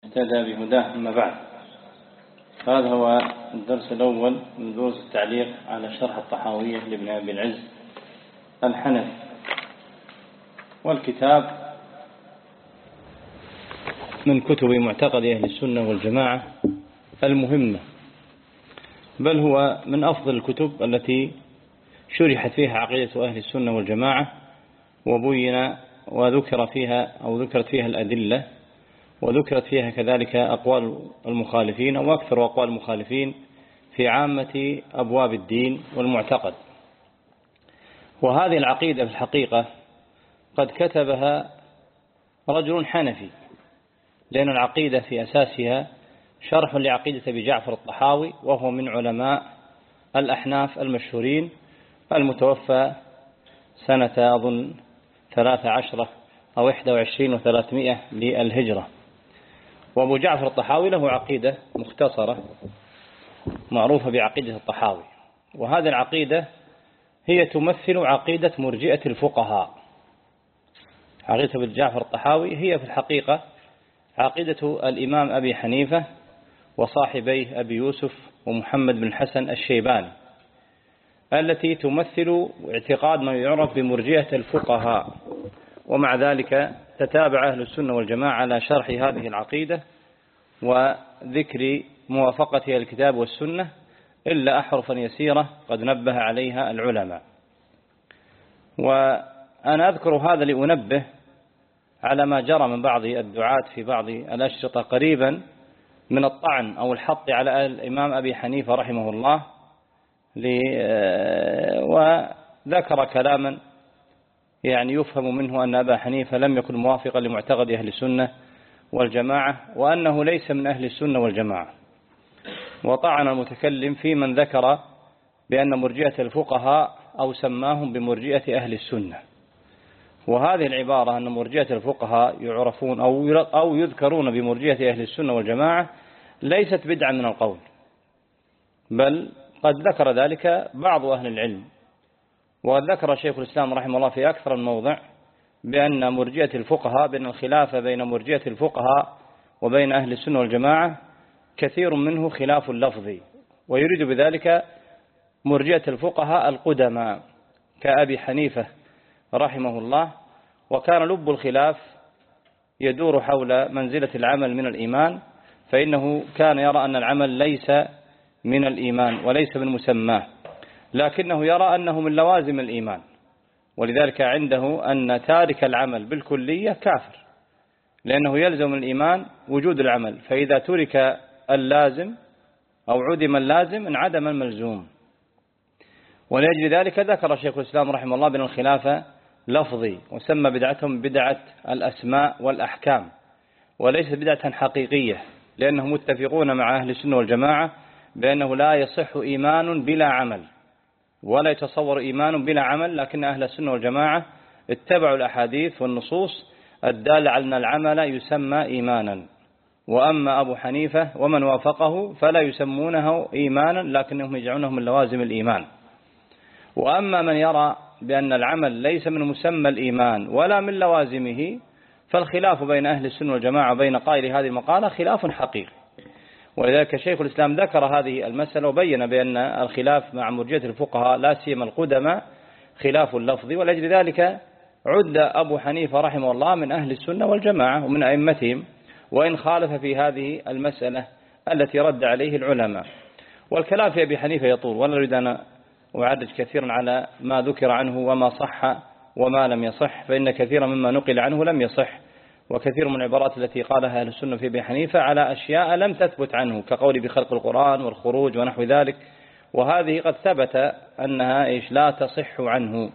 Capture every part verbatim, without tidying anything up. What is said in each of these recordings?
اهتدى بهداه. أما بعد، هذا هو الدرس الأول من دروس التعليق على شرح الطحاوية لابن أبي العز الحنفي. والكتاب من كتب معتقد أهل السنة والجماعة المهمة، بل هو من أفضل الكتب التي شرحت فيها عقيدة أهل السنة والجماعة، وبين وذكر فيها أو ذكرت فيها الأدلة، وذكرت فيها كذلك أقوال المخالفين أو أكثر أقوال المخالفين في عامة أبواب الدين والمعتقد. وهذه العقيدة في الحقيقة قد كتبها رجل حنفي، لأن العقيدة في أساسها شرح لعقيدة أبي جعفر الطحاوي، وهو من علماء الأحناف المشهورين، المتوفى سنة أظن ثلاثة عشرة أو إحدى وعشرين وثلاثمائة للهجرة. وأبو جعفر الطحاوي له عقيدة مختصرة معروفة بعقيدة الطحاوي، وهذه العقيدة هي تمثل عقيدة مرجئة الفقهاء. عقيدة أبو جعفر الطحاوي هي في الحقيقة عقيدة الإمام أبي حنيفة وصاحبيه أبي يوسف ومحمد بن الحسن الشيباني، التي تمثل اعتقاد ما يعرف بمرجئة الفقهاء. ومع ذلك تتابع أهل السنة والجماعة على شرح هذه العقيدة وذكر موافقتها الكتاب والسنة، إلا أحرفا يسيرة قد نبه عليها العلماء. وأنا أذكر هذا لأنبه على ما جرى من بعض الدعاة في بعض الأشرطة قريبا من الطعن أو الحط على الإمام أبي حنيفة رحمه الله، وذكر كلاما يعني يفهم منه أن أبا حنيفة لم يكن موافقا لمعتقد أهل السنة والجماعة، وأنه ليس من أهل السنة والجماعة. وطعن المتكلم في من ذكر بأن مرجئة الفقهاء أو سماهم بمرجئة أهل السنة. وهذه العبارة أن مرجئة الفقهاء يعرفون أو يذكرون بمرجئة أهل السنة والجماعة ليست بدعا من القول، بل قد ذكر ذلك بعض أهل العلم. وقد ذكر شيخ الإسلام رحمه الله في أكثر من موضع بأن مرجئة الفقهاء، بأن الخلاف بين مرجئة الفقهاء وبين أهل السنة والجماعة كثير منه خلاف لفظي، ويريد بذلك مرجئة الفقهاء القدماء كأبي حنيفة رحمه الله. وكان لب الخلاف يدور حول منزلة العمل من الإيمان، فإنه كان يرى أن العمل ليس من الإيمان وليس من مسماه، لكنه يرى أنه من لوازم الإيمان، ولذلك عنده أن تارك العمل بالكلية كافر، لأنه يلزم الإيمان وجود العمل، فإذا ترك اللازم أو عدم اللازم انعدم الملزوم. ولأجل ذلك ذكر شيخ الإسلام رحمه الله بأن الخلاف لفظي، وسمى بدعتهم بدعة الأسماء والأحكام، وليس بدعة حقيقية، لأنهم متفقون مع أهل السنة والجماعة بأنه لا يصح إيمان بلا عمل، ولا يتصور إيمان بلا عمل. لكن أهل السنة والجماعة اتبعوا الأحاديث والنصوص الدالة على أن العمل يسمى إيمانا. وأما أبو حنيفة ومن وافقه فلا يسمونه إيمانا، لكنهم يجعلونه من لوازم الإيمان. وأما من يرى بأن العمل ليس من مسمى الإيمان ولا من لوازمه، فالخلاف بين أهل السنة والجماعة وبين قائل هذه المقالة خلاف حقيقي. ولذلك شيخ الإسلام ذكر هذه المسألة وبين بأن الخلاف مع مرجئة الفقهاء لا سيما القدماء خلاف اللفظ، ولأجل ذلك عد أبو حنيفة رحمه الله من أهل السنة والجماعة ومن أئمتهم، وإن خالف في هذه المسألة التي رد عليه العلماء. والكلام في أبي حنيفة يطول، ولا أريد أن أعرج كثيرا على ما ذكر عنه وما صح وما لم يصح، فإن كثيرا مما نقل عنه لم يصح، وكثير من العبارات التي قالها أهل السنة في أبي حنيفة على أشياء لم تثبت عنه، كقول بخلق القرآن والخروج ونحو ذلك، وهذه قد ثبت أنها إيش لا تصح عنه.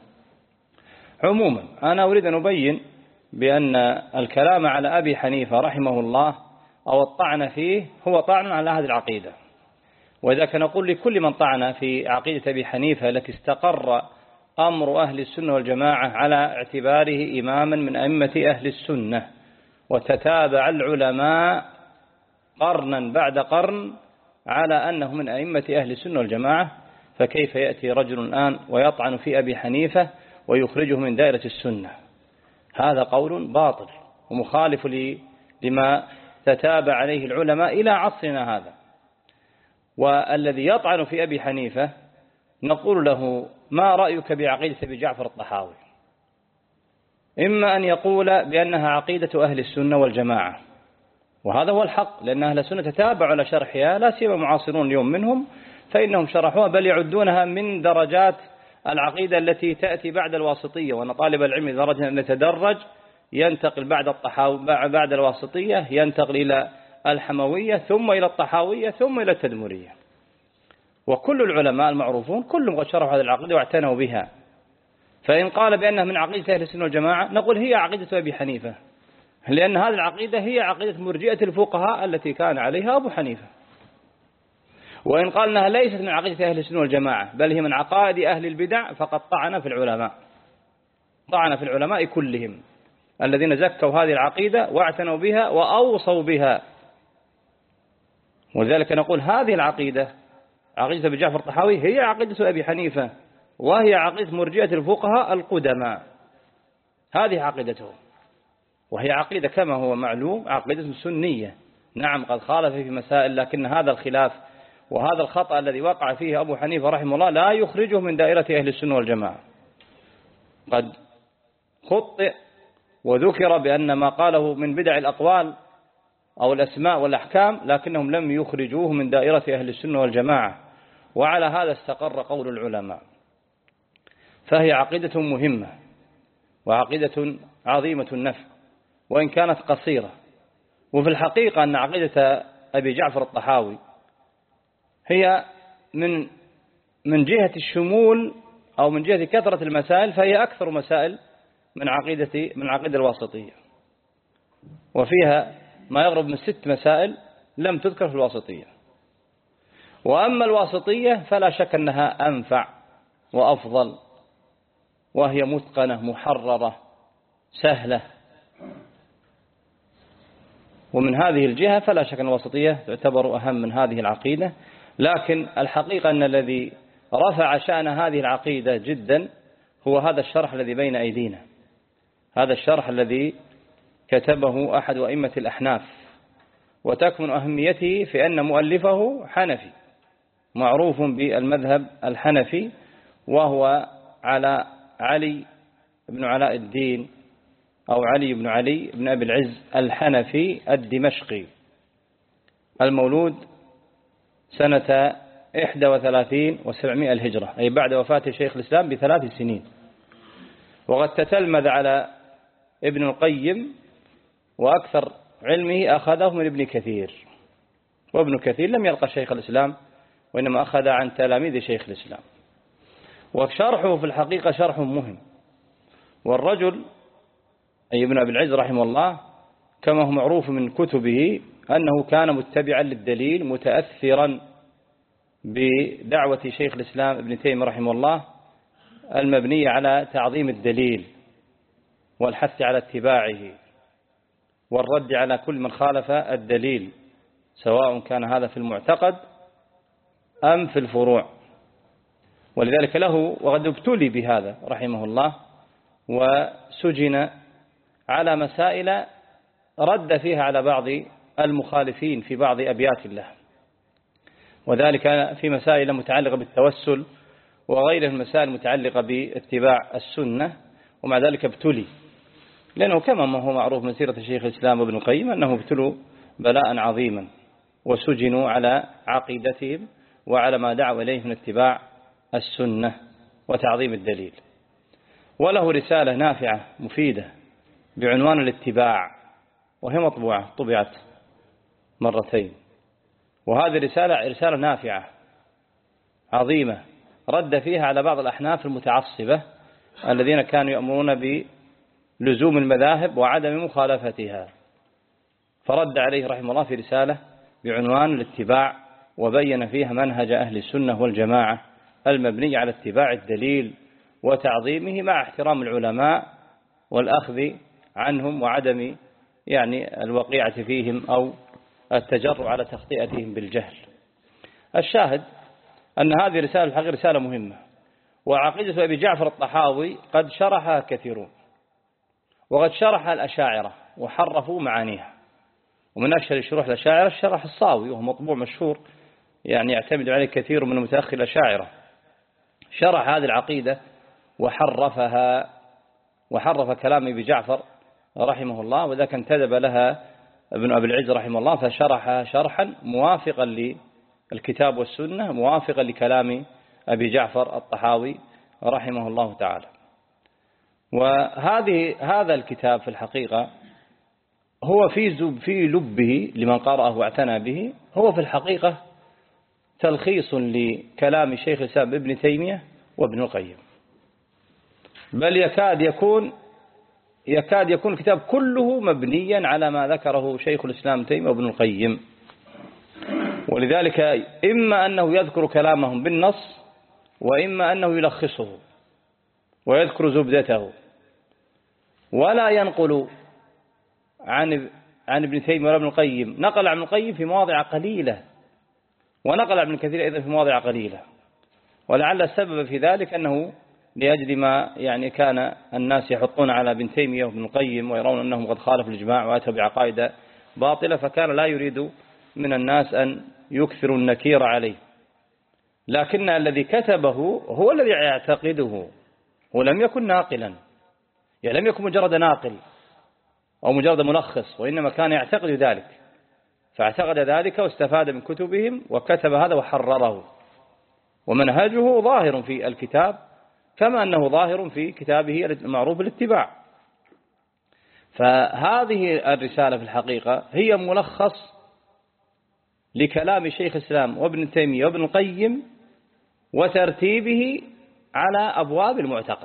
عموما أنا أريد أن أبين بأن الكلام على أبي حنيفة رحمه الله أو الطعن فيه هو طعن على هذه العقيدة. وإذا كان نقول لكل من طعن في عقيدة أبي حنيفة التي استقر أمر أهل السنة والجماعة على اعتباره إماما من أئمة أهل السنة، وتتابع العلماء قرنا بعد قرن على أنه من أئمة أهل السنة والجماعة، فكيف يأتي رجل الآن ويطعن في أبي حنيفة ويخرجه من دائرة السنة؟ هذا قول باطل ومخالف لما تتابع عليه العلماء إلى عصرنا هذا. والذي يطعن في أبي حنيفة نقول له: ما رأيك بعقيدة أبي جعفر الطحاوي؟ إما أن يقول بأنها عقيدة أهل السنة والجماعة، وهذا هو الحق، لأن أهل السنة تتابعوا على شرحها، لا سيما معاصرون اليوم منهم، فإنهم شرحوها بل يعدونها من درجات العقيدة التي تأتي بعد الواسطية، وأن طالب العلم درجة أن يتدرج ينتقل بعد الطحاوي بعد الواسطية ينتقل إلى الحموية ثم إلى الطحاوية ثم إلى التدمرية. وكل العلماء المعروفون كلهم قد شرحوا هذه العقيدة واعتنوا بها. فإن قال بأنها من عقيدة أهل السنة والجماعة نقول هي عقيدة أبي حنيفة، لأن هذه العقيدة هي عقيدة مرجئة الفقهاء التي كان عليها أبو حنيفة. وإن قال أنها ليست من عقيدة أهل السنة والجماعة بل هي من عقائد أهل البدع فقد طعن في العلماء، طعن في العلماء كلهم الذين زكوا هذه العقيدة واعتنوا بها وأوصوا بها. ولذلك نقول هذه العقيدة عقيدة أبي جعفر الطحاوي هي عقيدة أبي حنيفة، وهي عقيدة مرجئة الفقهاء القدماء، هذه عقيدتهم، وهي عقيدة كما هو معلوم عقيدة سنية. نعم قد خالف في مسائل، لكن هذا الخلاف وهذا الخطأ الذي وقع فيه أبو حنيفة رحمه الله لا يخرجه من دائرة أهل السنة والجماعة. قد خطئ وذكر بأن ما قاله من بدع الأقوال أو الأسماء والأحكام، لكنهم لم يخرجوه من دائرة أهل السنة والجماعة، وعلى هذا استقر قول العلماء. فهي عقيدة مهمة وعقيدة عظيمة النفع وإن كانت قصيرة. وفي الحقيقة أن عقيدة أبي جعفر الطحاوي هي من من جهة الشمول أو من جهة كثرة المسائل فهي أكثر مسائل من عقيدة من عقيدة الواسطية، وفيها ما يقرب من ست مسائل لم تذكر في الواسطية. وأما الواسطية فلا شك أنها أنفع وأفضل، وهي متقنة محررة سهلة، ومن هذه الجهة فلا شك أن الواسطية تعتبر أهم من هذه العقيدة. لكن الحقيقة أن الذي رفع شأن هذه العقيدة جدا هو هذا الشرح الذي بين أيدينا، هذا الشرح الذي كتبه أحد أئمة الأحناف، وتكمن أهميته في أن مؤلفه حنفي معروف بالمذهب الحنفي، وهو على علي بن علاء الدين أو علي بن علي بن أبي العز الحنفي الدمشقي، المولود سنة إحدى وثلاثين وسبعمائة الهجرة، أي بعد وفاة شيخ الإسلام بثلاث سنين. وقد تتلمذ على ابن القيم، وأكثر علمه أخذه من ابن كثير، وابن كثير لم يلقى شيخ الإسلام وإنما أخذ عن تلاميذ شيخ الإسلام. وشرحه في الحقيقة شرح مهم. والرجل أي ابن أبي العز رحمه الله كما هو معروف من كتبه أنه كان متبعا للدليل متأثرا بدعوة شيخ الإسلام ابن تيمية رحمه الله المبنية على تعظيم الدليل والحث على اتباعه والرد على كل من خالف الدليل، سواء كان هذا في المعتقد أم في الفروع. ولذلك له وقد ابتلي بهذا رحمه الله، وسجن على مسائل رد فيها على بعض المخالفين في بعض أبيات الله، وذلك في مسائل متعلقة بالتوسل وغيرها المسائل المتعلقة باتباع السنة. ومع ذلك ابتلي، لأنه كما ما هو معروف من سيرة الشيخ الإسلام ابن القيم أنه ابتلوا بلاء عظيما وسجنوا على عقيدتهم وعلى ما دعوا إليه من اتباع السنة وتعظيم الدليل. وله رسالة نافعة مفيدة بعنوان الاتباع، وهي مطبوعة طبعت مرتين، وهذه رسالة رسالة نافعة عظيمة رد فيها على بعض الأحناف المتعصبة الذين كانوا يأمرون بلزوم المذاهب وعدم مخالفتها، فرد عليه رحمه الله في رسالة بعنوان الاتباع، وبين فيها منهج أهل السنة والجماعة المبني على اتباع الدليل وتعظيمه مع احترام العلماء والأخذ عنهم وعدم يعني الوقيعة فيهم أو التجرؤ على تخطئتهم بالجهل. الشاهد أن هذه رسالة الحقيقة رسالة مهمة. وعقيدة أبي جعفر الطحاوي قد شرحها كثيرون، وقد شرح الأشاعرة وحرفوا معانيها، ومن أشهر الشروح الأشاعرة الشرح الصاوي، وهو مطبوع مشهور يعني يعتمد عليه كثير من متأخر الأشاعرة. شرح هذه العقيدة وحرفها، وحرف كلام أبي جعفر رحمه الله، وذاك انتدب لها ابن أبي العز رحمه الله، فشرحها شرحا موافقا للكتاب والسنة، موافقا لكلام أبي جعفر الطحاوي رحمه الله تعالى. وهذه هذا الكتاب في الحقيقة هو في زب في لبه لمن قرأه واعتنى به، هو في الحقيقة تلخيص لكلام شيخ الإسلام ابن تيمية وابن القيم، بل يكاد يكون يكاد يكون الكتاب كله مبنيا على ما ذكره شيخ الإسلام ابن تيمية وابن القيم. ولذلك إما أنه يذكر كلامهم بالنص، وإما أنه يلخصه ويذكر زبدته، ولا ينقل عن عن ابن تيمية ولا ابن القيم. نقل عن ابن القيم في مواضع قليلة، ونقل عن ابن كثير أيضا في مواضع قليلة، ولعل السبب في ذلك أنه لأجل ما يعني كان الناس يحطون على ابن تيمية وابن القيم ويرون أنهم قد خالفوا الإجماع وأتوا بعقائد باطلة، فكان لا يريد من الناس أن يكثروا النكير عليه. لكن الذي كتبه هو الذي يعتقده، هو لم يكن ناقلا، يعني لم يكن مجرد ناقل أو مجرد ملخص، وإنما كان يعتقد ذلك، فاعتقد ذلك واستفاد من كتبهم وكتب هذا وحرره. ومنهجه ظاهر في الكتاب كما أنه ظاهر في كتابه المعروف بالاتباع. فهذه الرسالة في الحقيقة هي ملخص لكلام شيخ الإسلام وابن تيمية وابن القيم وترتيبه على أبواب المعتقد.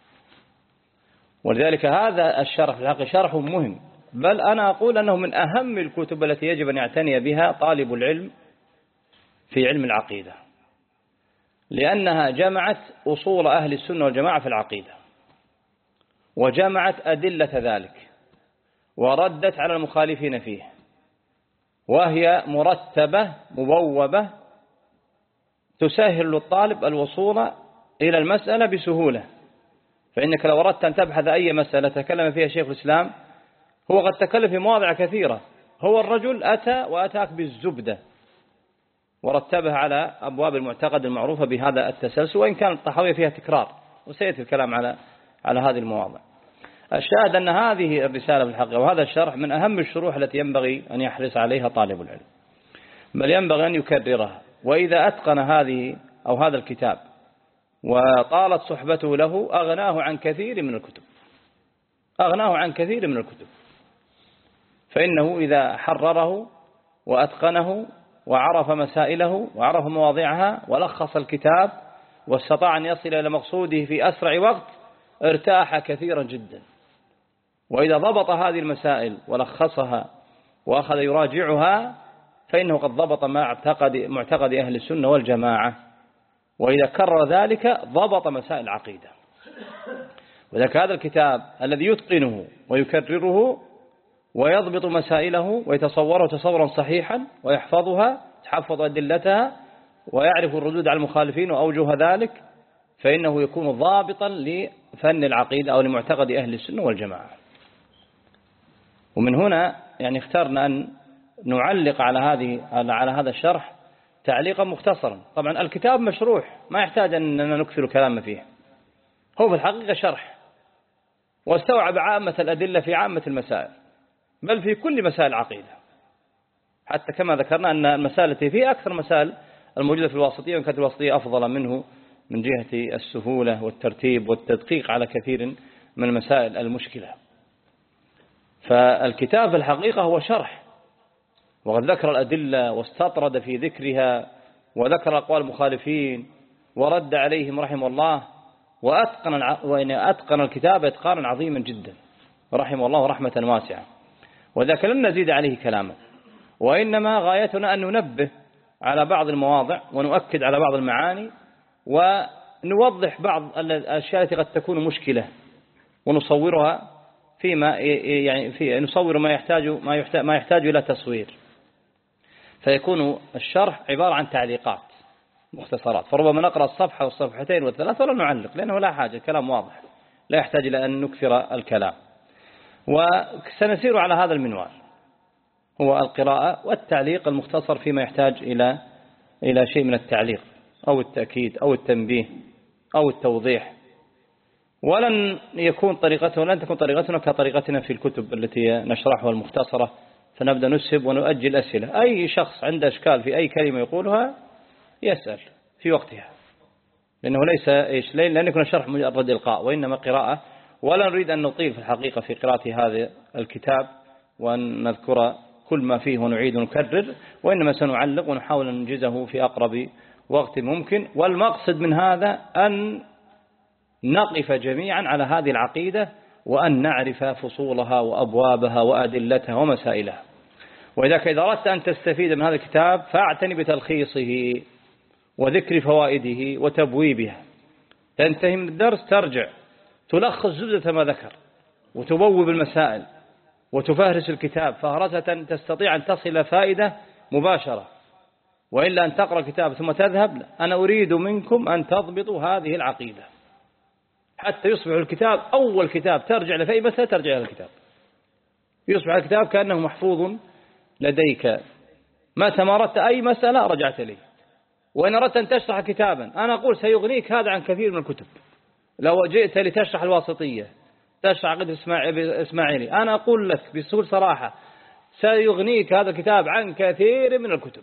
ولذلك هذا الشرح في الحقيقة شرح مهم، بل أنا أقول أنه من أهم الكتب التي يجب أن يعتني بها طالب العلم في علم العقيدة، لأنها جمعت أصول أهل السنة والجماعة في العقيدة، وجمعت أدلة ذلك، وردت على المخالفين فيه، وهي مرتبة مبوبة تسهل للطالب الوصول إلى المسألة بسهولة. فإنك لو أردت أن تبحث أي مسألة تكلم فيها شيخ الإسلام، هو قد تكلم في مواضع كثيرة، هو الرجل أتى وأتاك بالزبدة ورتبها على أبواب المعتقد المعروفة بهذا التسلسل، وإن كان الطحاوية فيها تكرار، وسيأتي الكلام على على هذه المواضع. الشاهد أن هذه الرسالة في الحقيقة وهذا الشرح من أهم الشروح التي ينبغي أن يحرص عليها طالب العلم، بل ينبغي أن يكررها. وإذا أتقن هذه أو هذا الكتاب وطالت صحبته له أغناه عن كثير من الكتب، أغناه عن كثير من الكتب. فإنه إذا حرره وأتقنه وعرف مسائله وعرف مواضعها ولخص الكتاب واستطاع أن يصل إلى مقصوده في أسرع وقت، ارتاح كثيرا جدا. وإذا ضبط هذه المسائل ولخصها وأخذ يراجعها، فإنه قد ضبط ما اعتقد معتقد أهل السنة والجماعة. وإذا كرر ذلك ضبط مسائل العقيدة. وذلك هذا الكتاب الذي يتقنه ويكرره ويضبط مسائله ويتصوره تصورا صحيحا ويحفظها تحفظ أدلتها ويعرف الردود على المخالفين وأوجه ذلك، فإنه يكون ضابطا لفن العقيدة أو لمعتقد أهل السنة والجماعة. ومن هنا يعني اخترنا أن نعلق على هذه على هذا الشرح تعليقا مختصرا. طبعا الكتاب مشروح، ما يحتاج أننا نكثر كلام فيه، هو في الحقيقة شرح واستوعب عامة الأدلة في عامة المسائل، بل في كل مسائل العقيدة، حتى كما ذكرنا أن المسائل التي فيه أكثر مسائل الموجودة في الواسطية، وإن كانت الواسطية أفضل منه من جهة السهولة والترتيب والتدقيق على كثير من المسائل المشكلة. فالكتاب في الحقيقة هو شرح، وقد ذكر الأدلة واستطرد في ذكرها وذكر أقوال المخالفين ورد عليهم رحمه الله، وأتقن الع... وإن أتقن الكتاب إتقانا عظيما جدا رحمه الله رحمة واسعة. وذاك لن نزيد عليه كلاما، وإنما غايتنا أن ننبه على بعض المواضع ونؤكد على بعض المعاني ونوضح بعض الأشياء التي قد تكون مشكلة ونصورها فيما يعني في نصور ما يحتاج ما يحتاج ما يحتاج إلى تصوير، فيكون الشرح عبارة عن تعليقات مختصرات. فربما نقرأ الصفحة والصفحتين والثلاث ولا نعلق، لأنه لا حاجة، الكلام واضح لا يحتاج إلى أن نكثر الكلام. وسنسير على هذا المنوال، هو القراءة والتعليق المختصر فيما يحتاج إلى إلى شيء من التعليق أو التأكيد أو التنبيه أو التوضيح. ولن يكون طريقته لن تكون طريقتنا كطريقتنا في الكتب التي نشرحها المختصرة، فنبدأ نسهب ونؤجل أسئلة. أي شخص عنده إشكال في أي كلمة يقولها يسأل في وقتها، لأنه ليس إيش لن يكون الشرح مجرد إلقاء، وإنما قراءة. ولا نريد أن نطيل في الحقيقة في قراءة هذا الكتاب وأن نذكر كل ما فيه ونعيد ونكرر، وإنما سنعلق ونحاول أن ننجزه في أقرب وقت ممكن. والمقصد من هذا أن نقف جميعا على هذه العقيدة وأن نعرف فصولها وأبوابها وأدلتها ومسائلها. وإذا إذا أردت أن تستفيد من هذا الكتاب فاعتني بتلخيصه وذكر فوائده وتبويبها. تنتهي من الدرس ترجع تلخص زبدة ما ذكر وتبوب المسائل وتفهرس الكتاب فهرسة تستطيع أن تصل فائدة مباشرة، وإلا أن تقرأ الكتاب ثم تذهب. أنا أريد منكم أن تضبطوا هذه العقيدة حتى يصبح الكتاب أول كتاب ترجع لفي مسألة ترجع إلى الكتاب، يصبح الكتاب كأنه محفوظ لديك، متى ما أردت أي مسألة رجعت إليه. وإن أردت أن تشرح كتابا أنا أقول سيغنيك هذا عن كثير من الكتب. لو جئت لتشرح الواسطية تشرح عقيدة إسماعيلي أنا أقول لك بكل صراحة سيغنيك هذا الكتاب عن كثير من الكتب،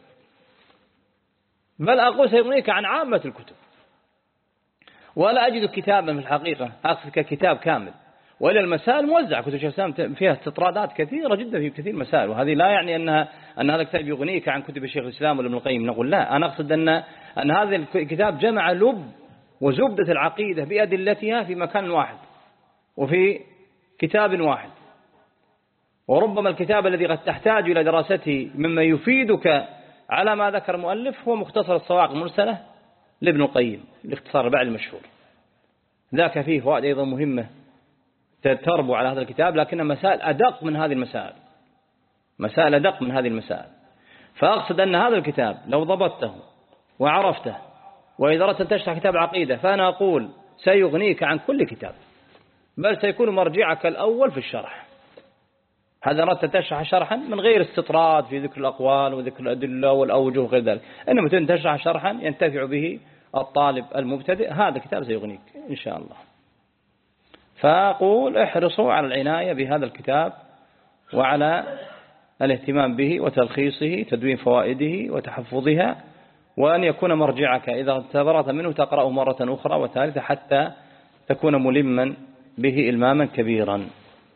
بل أقول سيغنيك عن عامة الكتب. ولا أجد كتابا في الحقيقة أقصد ككتاب كامل، وإلى المسائل موزعة. كتب الشيخ الإسلام فيها استطرادات كثيرة جدا في كثير مسائل، وهذه لا يعني أنها أن هذا الكتاب يغنيك عن كتب الشيخ الإسلام ولا ابن القيم، نقول لا. أنا أقصد أن أن هذا الكتاب جمع لب وزبدة العقيدة بأدلتها في مكان واحد وفي كتاب واحد. وربما الكتاب الذي قد تحتاج إلى دراسته مما يفيدك على ما ذكر المؤلف هو مختصر الصواعق المرسلة لابن القيم، الاختصار البعد المشهور. ذاك فيه فوائد أيضا مهمة تربو على هذا الكتاب، لكن مسائل أدق من هذه المسائل، مسائل أدق من هذه المسائل. فأقصد أن هذا الكتاب لو ضبطته وعرفته، وإذا أردت أن تشرح كتاب عقيدة فأنا أقول سيغنيك عن كل كتاب، بل سيكون مرجعك الأول في الشرح. هذا أردت تشرح شرحا من غير استطراد في ذكر الأقوال وذكر الأدلة والأوجه وغير ذلك، إنما تشرح شرحا ينتفع به الطالب المبتدئ، هذا الكتاب سيغنيك إن شاء الله. فأقول احرصوا على العناية بهذا الكتاب وعلى الاهتمام به وتلخيصه، تدوين فوائده وتحفظها، وأن يكون مرجعك إذا تبرأت منه تقرأه مرة أخرى وثالثة حتى تكون ملما به إلماما كبيرا.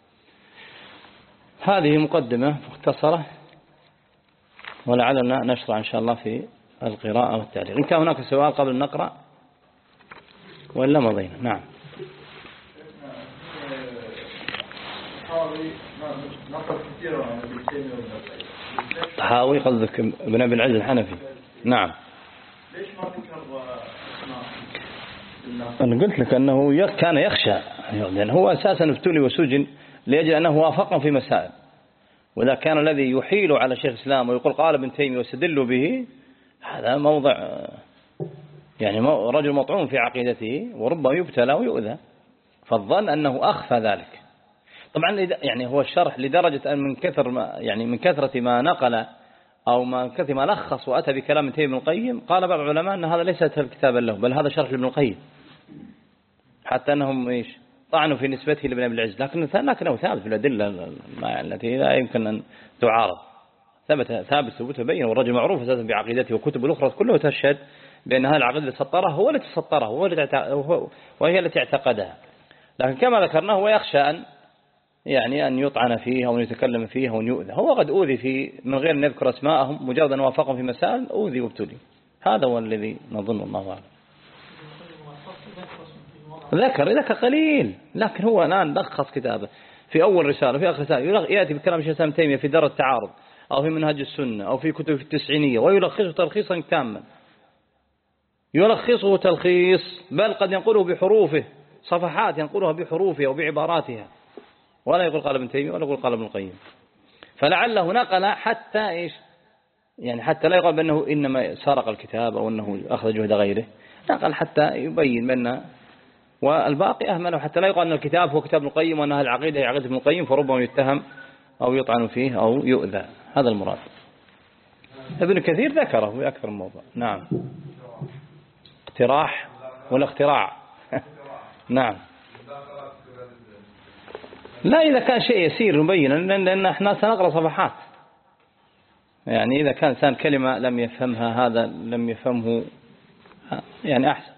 هذه مقدمة مختصرة، ولعلنا نشرع إن شاء الله في القراءة والتعليق. إن كان هناك سؤال قبل أن نقرأ ولا مضينا؟ نعم. طحاوي قصدك ابن أبي العز الحنفي؟ نعم. ليش ما ذكر اسماء؟ أنا قلت لك أنه كان يخشى، لأن هو أساسا ابتلي وسجن لأجل أنه وافقهم في مسائل، وإذا كان الذي يحيل على شيخ الإسلام ويقول قال ابن تيمية ويستدل به، هذا موضع يعني رجل مطعون في عقيدته وربما يبتلى ويؤذى، فالظن أنه أخفى ذلك. طبعا يعني هو الشرح لدرجة أن من كثر ما يعني من كثرة ما نقل أو ما كثر ما لخص وأتى بكلام ابن تيمية ابن القيم، قال بعض العلماء أن هذا ليس كتابا له بل هذا شرح لابن القيم، حتى أنهم إيش طعنوا في نسبته لابن أبي العز، لكن لكنه ثابت في الأدلة التي لا يمكن أن تعارض، ثبت ثابت ثبوته بين، والرجل معروف أساسا بعقيدته وكتب الأخرى كلها تشهد بأن هذه العقيدة التي سطرها هو التي سطرها وهي التي اعتقدها. لكن كما ذكرنا هو يخشى أن يعني أن يطعن فيها وأن يتكلم فيها وأن يؤذى. هو قد أوذي في من غير أن نذكر أسماءهم، مجرد أن وافقهم في مسائل أوذي وابتلي. هذا هو الذي نظن الله أعلم. ذكر ذكر قليل، لكن هو الآن لخص كتابه في أول رسالة في آخر رسالة، يأتي بكلام شيخ الإسلام تيمية في دار التعارض أو في منهج السنة أو في كتب التسعينية ويلخصه تلخيصا تاما، يلخصه تلخيص، بل قد ينقله بحروفه، صفحات ينقلها بحروفها وبعباراتها، ولا يقول قال ابن تيمية ولا يقول قال ابن القيم. فلعله نقل حتى إيش يعني حتى لا يقال بأنه إنما سرق الكتاب أو أنه أخذ جهد غيره، نقل حتى يبين بأن، والباقي أهمله حتى لا يقال أن الكتاب هو كتاب ابن القيم وأنها العقيدة هي عقيدة ابن القيم، فربما يتهم أو يطعن فيه أو يؤذى. هذا المراد. ابن كثير ذكره في أكثر من موضع. نعم. اقتراح ولا اختراع؟ نعم. لا، إذا كان شيء يسير مبينا، لأن احنا سنقرأ صفحات. يعني إذا كان إنسان كلمة لم يفهمها هذا لم يفهمه يعني أحسن.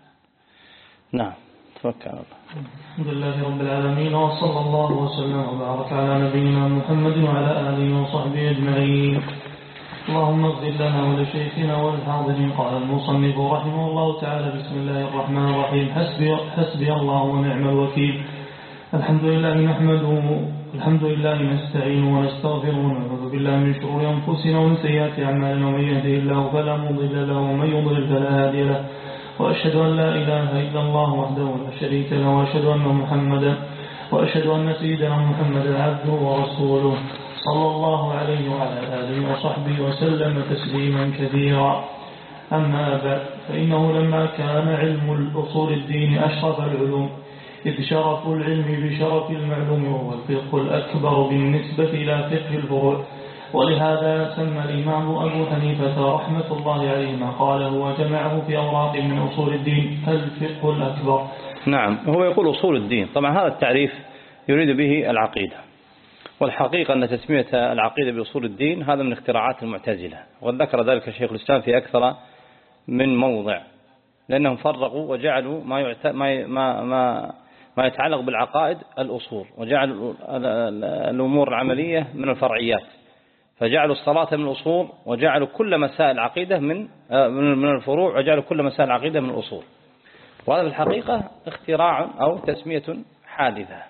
نعم. توكل الله. الحمد لله رب العالمين، وصلى الله وسلم وبارك على نبينا محمد وعلى آله وصحبه أجمعين. اللهم اغفر لنا ولشيخنا والحاضرين. قال المصنف رحمه الله تعالى: بسم الله الرحمن الرحيم. حسبي, حسبي الله ونعم الوكيل. الحمد لله نحمده الحمد لله نستعين ونستغفر ونعوذ بالله من شرور أنفسنا ومن سيئات أعمالنا، ومن يهده الله فلا مضل له ومن يضلل فلا هادي له، وأشهد أن لا إله إلا الله وحده لا شريك له، وأشهد أن محمدا وأشهد أن سيدنا محمدا عبده ورسوله صلى الله عليه وعلى آله وصحبه وسلم تسليما كثيرا. أما بعد، فإنه لما كان علم الأصول الدين أشرف العلوم، إذ شرف العلم بشرف المعلوم، وهو الفقه الأكبر بالنسبة إلى فقه الفروع. ولهذا سمى الإمام أبو حنيفة رحمة الله عليه ما قاله وجمعه في أوراق من أصول الدين الفقه الأكبر. نعم، هو يقول أصول الدين. طبعا هذا التعريف يريد به العقيدة، والحقيقة أن تسمية العقيدة بأصول الدين هذا من اختراعات المعتزلة، وقد ذكر ذلك شيخ الإسلام في أكثر من موضع، لأنهم فرقوا وجعلوا ما يعت... ما ما ما ما يتعلق بالعقائد الأصول، وجعلوا الأمور العملية من الفرعيات، فجعلوا الصلاة من الأصول، وجعلوا كل مسائل العقيدة من من الفروع، وجعلوا كل مسائل العقيدة من الأصول. وهذا في الحقيقة اختراع أو تسمية حادثة،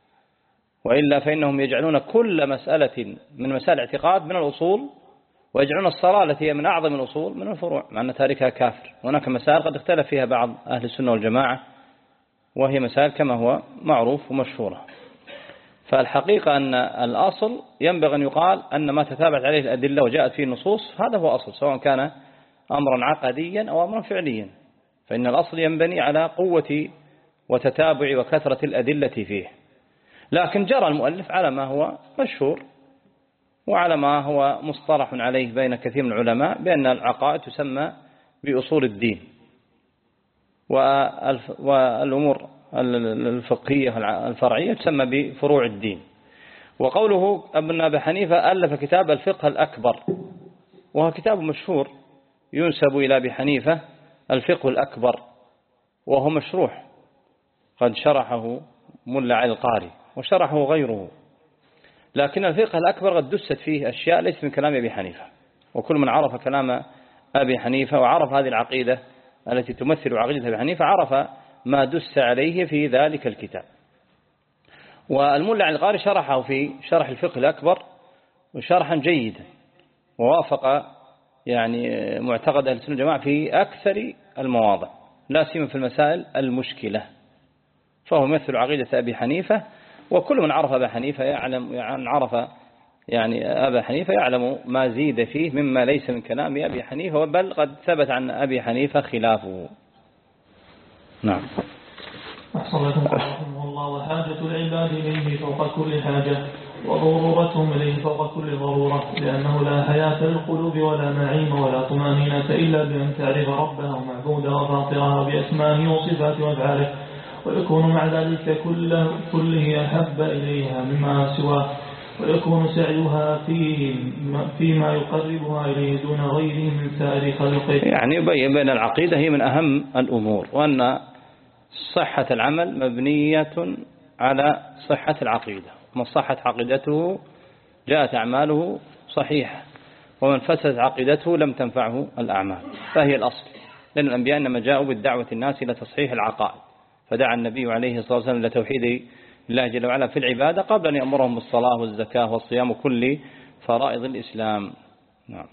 وإلا فإنهم يجعلون كل مسألة من مسائل الاعتقاد من الأصول، ويجعلون الصلاة التي هي من أعظم الأصول من الفروع، مع أن تاركها كافر. هناك مسائل قد اختلف فيها بعض أهل السنة والجماعة، وهي مسائل كما هو معروف ومشهورة. فالحقيقة أن الأصل ينبغي أن يقال أن ما تتابعت عليه الأدلة وجاءت فيه النصوص هذا هو أصل، سواء كان أمرا عقديا أو أمرا فعليا، فإن الأصل ينبني على قوة وتتابع وكثرة الأدلة فيه. لكن جرى المؤلف على ما هو مشهور وعلى ما هو مصطلح عليه بين كثير من العلماء بأن العقائد تسمى بأصول الدين، والأمور الفقهية الفرعية تسمى بفروع الدين. وقوله ابن أبي حنيفة ألف كتاب الفقه الأكبر، وهو كتاب مشهور ينسب إلى أبي حنيفة، الفقه الأكبر، وهو مشروح، قد شرحه ملا علي القاري وشرحه غيره. لكن الفقه الأكبر قد دست فيه أشياء ليس من كلام أبي حنيفة، وكل من عرف كلام أبي حنيفة وعرف هذه العقيدة التي تمثل عقيدة أبي حنيفة عرف ما دس عليه في ذلك الكتاب. والملا علي القاري شرحه في شرح الفقه الأكبر وشرحا جيدا، ووافق يعني معتقد أهل السنة والجماعة في أكثر المواضع، لا سيما في المسائل المشكلة، فهو مثل عقيدة أبي حنيفة. وكل من عرف أبا حنيفة يعلم يعني عرف يعني أبا حنيفة يعلم ما زيد فيه مما ليس من كلام أبي حنيفة، بل قد ثبت عن أبي حنيفة خلافه. نعم. أحسن لكم رحمه الله. وحاجة العباد إليه فوق كل حاجة، وضرورتهم إليه فوق كل ضرورة، لأنه لا حياة للقلوب ولا نعيم ولا طمأنينة إلا بأن تعرف ربها ومعبودها وفاطرها بأسمائه وصفاته وأفعاله، ويكون مع ذلك كله, كله أحب إليها مما سواه، ويكون سعيها فيه فيما يقربها إليه دون غيره من سائر خلقه. يعني يبين بين العقيدة هي من أهم الأمور، وأن صحة العمل مبنية على صحة العقيدة، من صحت عقيدته جاءت أعماله صحيحة، ومن فسدت عقيدته لم تنفعه الأعمال، فهي الأصل. لأن الأنبياء إنما جاءوا بالدعوة الناس إلى تصحيح العقائد، فدعا النبي عليه الصلاة والسلام إلى توحيد الله جل وعلا في العبادة قبل أن يأمرهم بالصلاة والزكاة والصيام وكل فرائض الإسلام. نعم.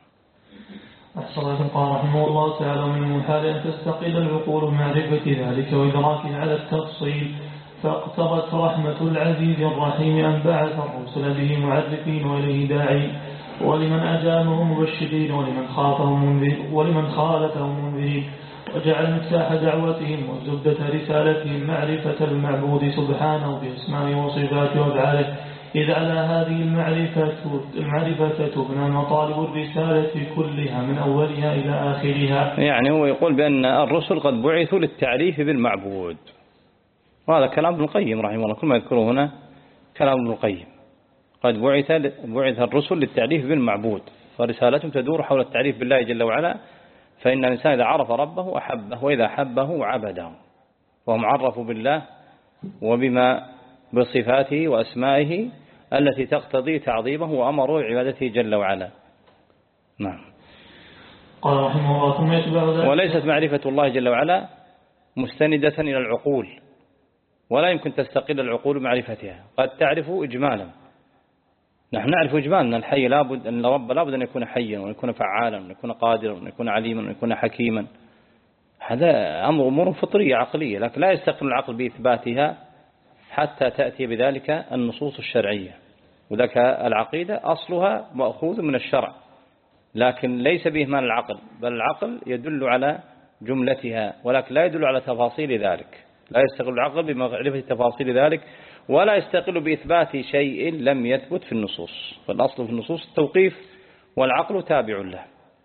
أحسن. قال رحمه الله تعالى: من المحال أن تستقل العقول معرفة ذلك وإدراكه على التفصيل، فاقتضت رحمة العزيز الرحيم أن بعث الرسل به معرفين وإليه داعين، ولمن أجابهم مبشرين، ولمن خافهم منذرين، ولمن خالفهم منذرين، وجعل مفتاح دعوتهم وزبدة رسالتهم معرفة المعبود سبحانه بأسمائه وصفاته وأفعاله، إذ على هذه المعرفة المعرفة تبنى مطالب الرسالة كلها من أولها إلى آخرها. يعني هو يقول بأن الرسل قد بعثوا للتعريف بالمعبود، وهذا كلام ابن القيم رحمه الله، كل ما يذكره هنا كلام ابن القيم. قد بعث بعث الرسل للتعريف بالمعبود، فرسالتهم تدور حول التعريف بالله جل وعلا، فإن الإنسان إذا عرف ربه أحبه، وإذا أحبه عبده، وهم عرفوا بالله وبما بصفاته وأسمائه التي تقتضي تعظيمه وأمروا بعبادته جل وعلا. نعم. قال رحمه الله ثم يتبع ذلك. وليست معرفة الله جل وعلا مستندة إلى العقول، ولا يمكن تستقل العقول بمعرفتها، قد تعرف إجمالا. نحن نعرف إجمالا أن الحي لابد أن الرب لابد أن يكون حيا، وأن يكون فعالا، وأن يكون قادرا، وأن يكون عليما، وأن يكون حكيما. هذا أمر أمور فطرية عقلية، لكن لا يستقل العقل بإثباتها حتى تأتي بذلك النصوص الشرعية. وذلك العقيدة أصلها مأخوذ من الشرع، لكن ليس بإهمال العقل، بل العقل يدل على جملتها، ولكن لا يدل على تفاصيل ذلك. لا يستقل العقل بمعرفة تفاصيل ذلك، ولا يستقل بإثبات شيء لم يثبت في النصوص. فالأصل في النصوص التوقيف، والعقل تابع له،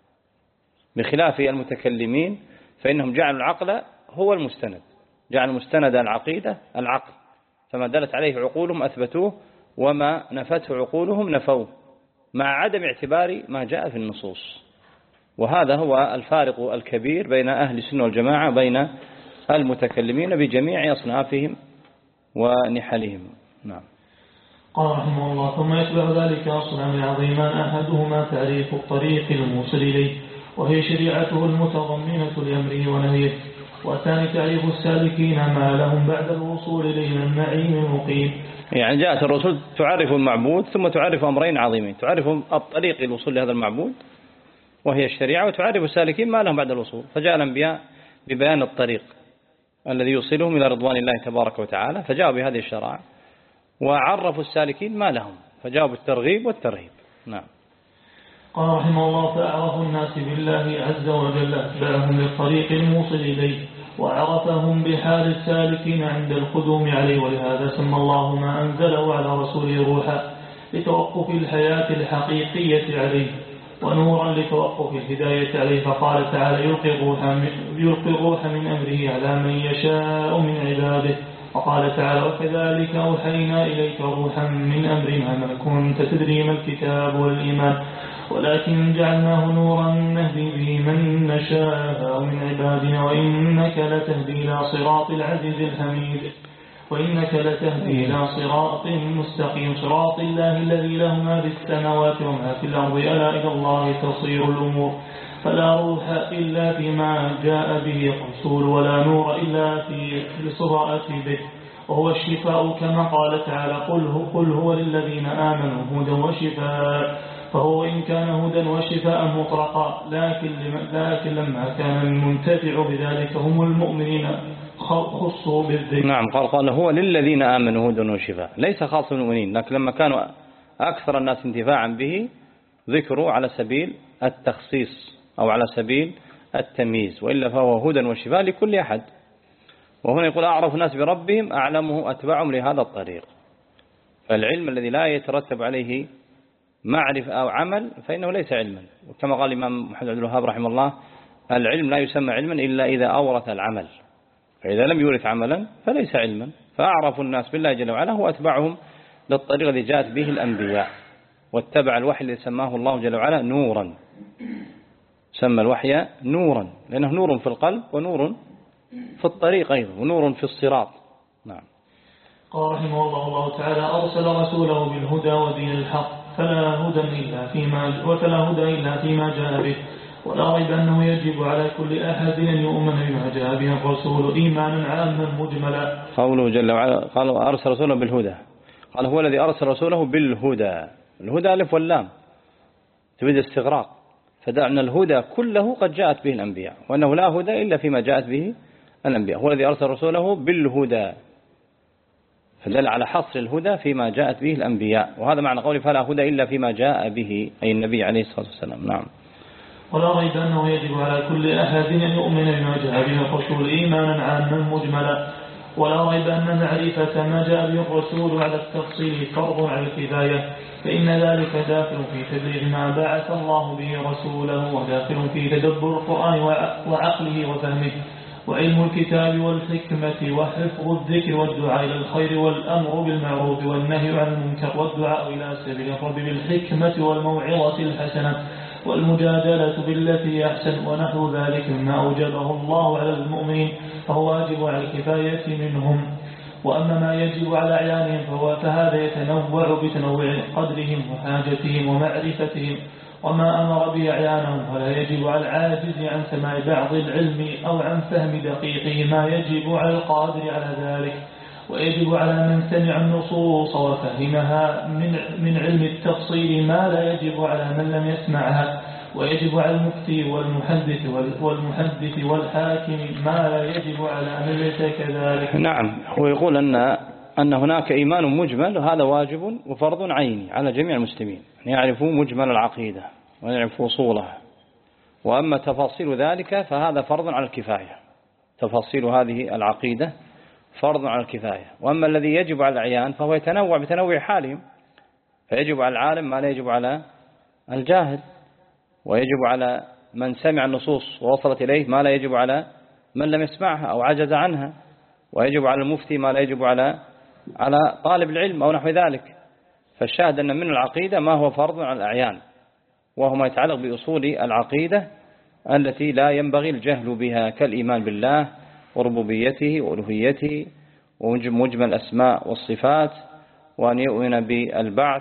بخلاف المتكلمين فإنهم جعلوا العقل هو المستند، جعلوا مستند العقيدة العقل، فما دلت عليه عقولهم أثبتوه، وما نفته عقولهم نفوه، مع عدم اعتبار ما جاء في النصوص. وهذا هو الفارق الكبير بين أهل السنة والجماعة، بين المتكلمين بجميع أصنافهم ونحلهم. نعم. قال رحمه الله ثم يتبع ذلك أصلا عظيمان، أحدهما تعريف الطريق الموصل إليه، وهي شريعته المتضمنة لأمره ونهيه، والثاني تعريف السالكين ما لهم بعد الوصول إليه من النعيم المقيم. يعني جاءت الرسل تعرف المعبود، ثم تعرف أمرين عظيمين، تعرف الطريق الوصول لهذا المعبود وهي الشريعة، وتعرف السالكين ما لهم بعد الوصول. فجاء الأنبياء ببيان الطريق الذي يوصلهم إلى رضوان الله تبارك وتعالى، فجاءوا بهذه الشرائع، وعرفوا السالكين ما لهم، فجاءوا بالترغيب والترهيب. نعم. قال رحمه الله فأعرف الناس بالله عز وجل أتبعهم للطريق الموصل إليه، وعرفهم بحال السالكين عند القدوم عليه، ولهذا سمى الله ما أنزله على رسوله روحا لتوقف الحياة الحقيقية عليه، ونورا لتوقف الهداية عليه. فقال تعالى يلقي الروح من, يلقي الروح من أمره على من يشاء من عباده. وقال تعالى وكذلك أوحينا إليك روحا من أمرنا ما كنت تدري ما الكتاب والإيمان ولكن جعلناه نورا نهدي به من نشاء من عبادنا وإنك لتهدي إلى صراط العزيز الحميد وإنك لتهدي إلى صراط مستقيم صراط الله الذي له ما في السماوات وما في الأرض ألا إلى الله تصير الأمور فلا روح إلا فيما جاء به الرسول ولا نور إلا في الصراط به وهو الشفاء كما قال تعالى قل هو, قل هو للذين آمنوا هدى وشفاء. فهو إن كان هدى وشفاء مطلقا، لكن, لكن لما كان المنتفع بذلك هم المؤمنين خصوا بالذكر. نعم. قال قال هو للذين آمنوا هدى وشفاء، ليس خاص بالمؤمنين، لكن لما كانوا أكثر الناس انتفاعا به ذكروا على سبيل التخصيص أو على سبيل التمييز، وإلا فهو هدى وشفاء لكل أحد. وهنا يقول أعرف الناس بربهم أعلمه أتبعهم لهذا الطريق. فالعلم الذي لا يترتب عليه معرفة أو عمل فإنه ليس علما، وكما قال الإمام محمد عبد الوهاب رحمه الله العلم لا يسمى علما إلا إذا أورث العمل، فإذا لم يورث عملا فليس علما. فأعرف الناس بالله جل وعلا هو أتبعهم للطريق الذي جاءت به الأنبياء، واتبع الوحي الذي سماه الله جل وعلا نورا، سمى الوحي نورا لأنه نور في القلب ونور في الطريق أيضا ونور في الصراط. نعم. قال رحمه الله الله تعالى أرسل رسوله بالهدى ودين الحق فلا هدى إلا فيما وفلا هدى إلا فيما جاء به، ولا ريب أنه يجب على كل أحد أن يؤمن بما جاء به الرسول إيمانا عاما مجملا. قوله جل وعلا قال أرسل رسوله بالهدى، قال هو الذي أرسل رسوله بالهدى، الهدى ألف واللام تريد استغراق، فدعنا الهدى كله قد جاءت به الأنبياء، وأنه لا هدى إلا فيما جاءت به الأنبياء. هو الذي أرسل رسوله بالهدى، فدل على حصر الهدى فيما جاءت به الأنبياء، وهذا معنى قوله فلا هدى إلا فيما جاء به أي النبي عليه الصلاة والسلام. نعم. ولا ريب أنه يجب على كل أحد أن يؤمن بما جاء به الرسول إيمانا عاما مجملا، ولا ريب أن معرفة ما جاء به الرسول على التفصيل فرض على الكفاية، فإن ذلك داخل في تبليغ ما بعث الله به رسوله، وداخل في تدبر القرآن وعقله وفهمه، وعلم الكتاب والحكمة، وحفظ الذكر والدعاء إلى الخير، والأمر بالمعروف والنهي عن المنكر، والدعاء إلى سبيل الرب بالحكمة والموعظة الحسنة، والمجادلة بالتي أحسن، ونحو ذلك مما أوجبه الله على المؤمنين فهو واجب على الكفاية منهم. وأما ما يجب على أعيانهم فهو فهذا يتنوع بتنوع قدرهم وحاجتهم ومعرفتهم. وما أمر به أعيانهم فلا يجب على العاجز عن سماع بعض العلم أو عن فهم دقيقه ما يجب على القادر على ذلك، ويجب على من سمع النصوص وفهمها من من علم التفصيل ما لا يجب على من لم يسمعها، ويجب على المفتي والمحدث والمحدث والحاكم ما لا يجب على من ليس كذلك. نعم، هو يقول أن أن هناك إيمان مجمل، وهذا واجب وفرض عيني على جميع المسلمين أن يعرفوا مجمل العقيدة ويعرفوا أصولها، وأما تفاصيل ذلك فهذا فرض على الكفاية. تفاصيل هذه العقيدة فرض على الكفاية. وأما الذي يجب على الأعيان فهو يتنوع بتنوع حالهم، فيجب على العالم ما لا يجب على الجاهل، ويجب على من سمع النصوص ووصلت إليه ما لا يجب على من لم يسمعها أو عجز عنها، ويجب على المفتي ما لا يجب على على طالب العلم أو نحو ذلك. فالشاهد أن من العقيدة ما هو فرض على الأعيان، وهو ما يتعلق بأصول العقيدة التي لا ينبغي الجهل بها، كالإيمان بالله وربوبيته وألوهيته ومجمل الأسماء والصفات، وأن يؤمن بالبعث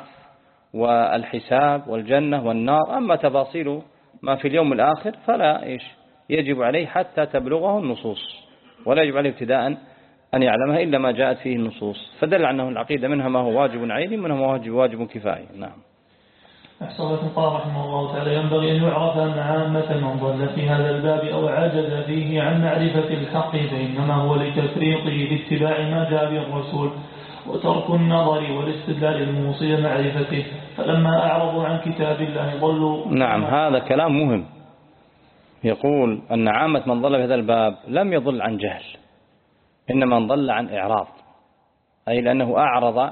والحساب والجنة والنار. أما تفاصيل ما في اليوم الآخر فلا إيش يجب عليه حتى تبلغه النصوص، ولا يجب عليه ابتداء أن يعلمها إلا ما جاءت فيه النصوص، فدل عنه العقيدة منها ما هو واجب عيني، منها ما هو واجب كفاية. نعم. أحسن لكم. قال رحمه الله تعالى: ينبغي أن يعرف أن عامة من ضل في هذا الباب أو عجز فيه عن معرفة الحق فإنما هو لتفريطه باتباع ما جاء به الرسول، وترك النظر والاستدلال الموصي معرفته، فلما أعرضوا عن كتاب الله ضلوا. نعم، هذا كلام مهم. يقول أن عامة من ضل في هذا الباب لم يضل عن جهل، إنما من ضل عن إعراض، أي لأنه أعرض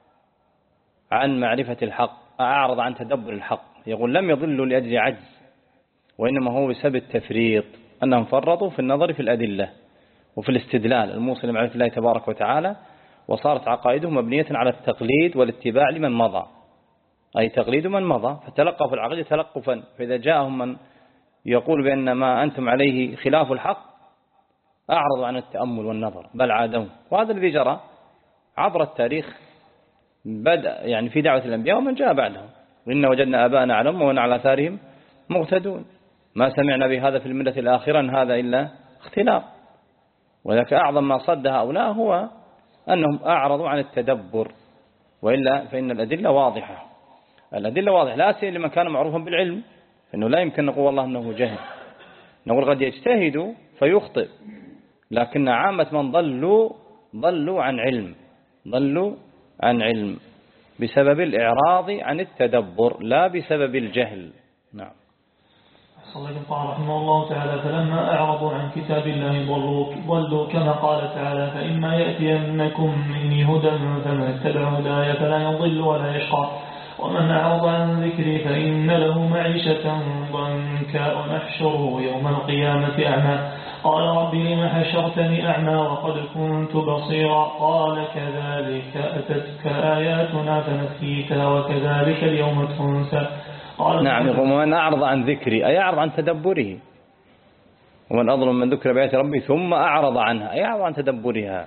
عن معرفة الحق، أعرض عن تدبر الحق. يقول لم يضلوا لأجل عجز، وإنما هو بسبب التفريط، أنهم فرطوا في النظر في الأدلة وفي الاستدلال الموصل لمعرفة الله تبارك وتعالى، وصارت عقائدهم مبنية على التقليد والاتباع لمن مضى، أي تقليد من مضى، فتلقوا في العقيدة تلقفا. فإذا جاءهم من يقول بأن ما أنتم عليه خلاف الحق أعرضوا عن التأمل والنظر بل عادوا. وهذا الذي جرى عبر التاريخ، بدأ يعني في دعوة الأنبياء ومن جاء بعدهم، وإن وجدنا آباءنا على أمة وإن على آثارهم مقتدون، ما سمعنا بهذا في الملة الآخرة هذا إلا اختلاف. ولكن أعظم ما صد هؤلاء هو أنهم أعرضوا عن التدبر، وإلا فإن الأدلة واضحة، الأدلة واضحة لا سيما لمن كان معروفا بالعلم، فإنه لا يمكن نقول والله أنه جهل، نقول قد يجتهد فيخطئ، لكن عامة من ضلوا ضلوا عن علم، ضلوا عن علم بسبب الإعراض عن التدبر لا بسبب الجهل. نعم. صلى الله رحمه الله تعالى: فلما أعرضوا عن كتاب الله ضلوا, ضلوا كما قال تعالى: فإما يأتينكم مني هدى فمن اتبع هداي فلا يضل ولا يشقى، ومن أعرض عن ذكري فإن له معيشة ضنكا ونحشره يوم القيامة أعمى، قال رب لم حشرتني أعمى وقد كنت بصيرا، قال كذلك أتتك آياتنا فنسيتها وكذلك اليوم تنسى. نعم. ومن أعرض عن ذكري أي أعرض عن تدبره، ومن أظلم من ذكر بآيات ربي ثم أعرض عنها أي أعرض عن تدبرها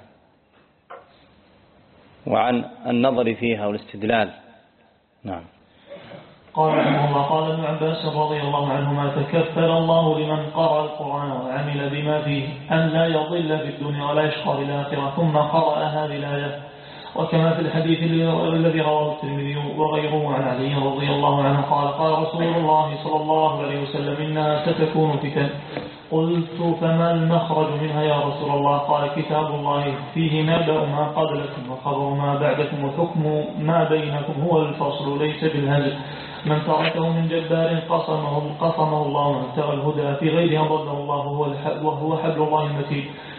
وعن النظر فيها والاستدلال. نعم. قال رحمه الله: قال ابن عباس رضي الله عنهما: تكفل الله لمن قرأ القرآن وعمل بما فيه أن لا يضل في الدنيا ولا يشقى في الآخرة، ثم قرأ هذه الآية. وكما في الحديث الذي رواه الترمذي وغيره عن علي رضي الله عنه قال: قال رسول الله صلى الله عليه وسلم: إنها ستكون فتن. قلت: فما المخرج منها يا رسول الله؟ قال: كتاب الله فيه نبأ ما قبلكم وخبر ما بعدكم وحكم ما بينكم هو الفصل ليس بالهزل، من تركه من جبار قصمه, قصمه الله، من ابتغى الهدى في غيرها ضله الله وهو حبل الله المتين.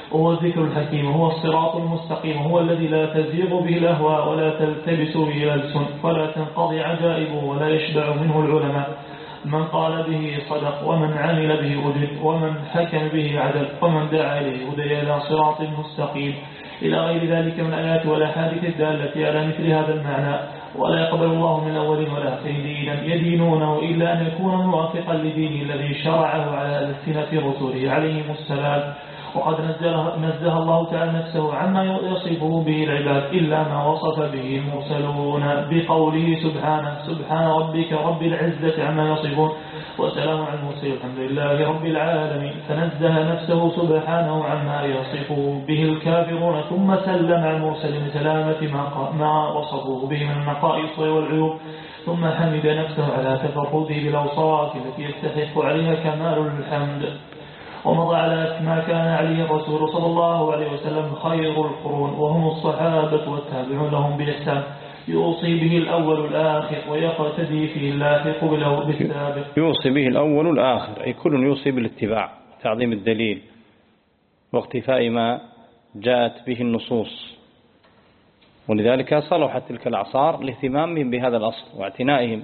وهو الذكر الحكيم، وهو الصراط المستقيم، وهو الذي لا تزيغ به الأهواء ولا تلتبس به الألسن ولا تنقضي عجائبه ولا يشبع منه العلماء. من قال به صدق، ومن عمل به أجر، ومن حكم به عدل، ومن دعا إليه هدي إلى صراط مستقيم، إلى غير ذلك من الآيات والأحاديث الدالة على مثل هذا المعنى. ولا يقبل الله من أول ولا آخر دينا يدينونه إلا أن يكون موافقا لدينه الذي شرعه على ألسنة رسوله عليهم السلام. وقد نزه, نزه الله تعالى نفسه عما يصفه به العباد إلا ما وصف به المرسلون بقوله سبحانه: سبحان ربك رب العزة عما يصفون وسلام على المرسلين الحمد لله رب العالمين. فنزه نفسه سبحانه عما يصفه به الكافرون، ثم سلم على المرسلين سلامة ما وصفوه به من النقائص والعيوب، ثم حمد نفسه على تفرده بالأوصاف التي يستحق عليها كمال الحمد. ومضى على ما كان عليه الرسول صلى الله عليه وسلم خير القرون، وهم الصحابة والتابعون لهم بإحسان، يوصي به الأول الآخر ويقتدي فيه اللاحق بالسابق. يوصي به الأول الآخر، أي كل يوصي بالاتباع، تعظيم الدليل واقتفاء ما جاءت به النصوص. ولذلك صلحت تلك الأعصار لاهتمامهم بهذا الأصل واعتنائهم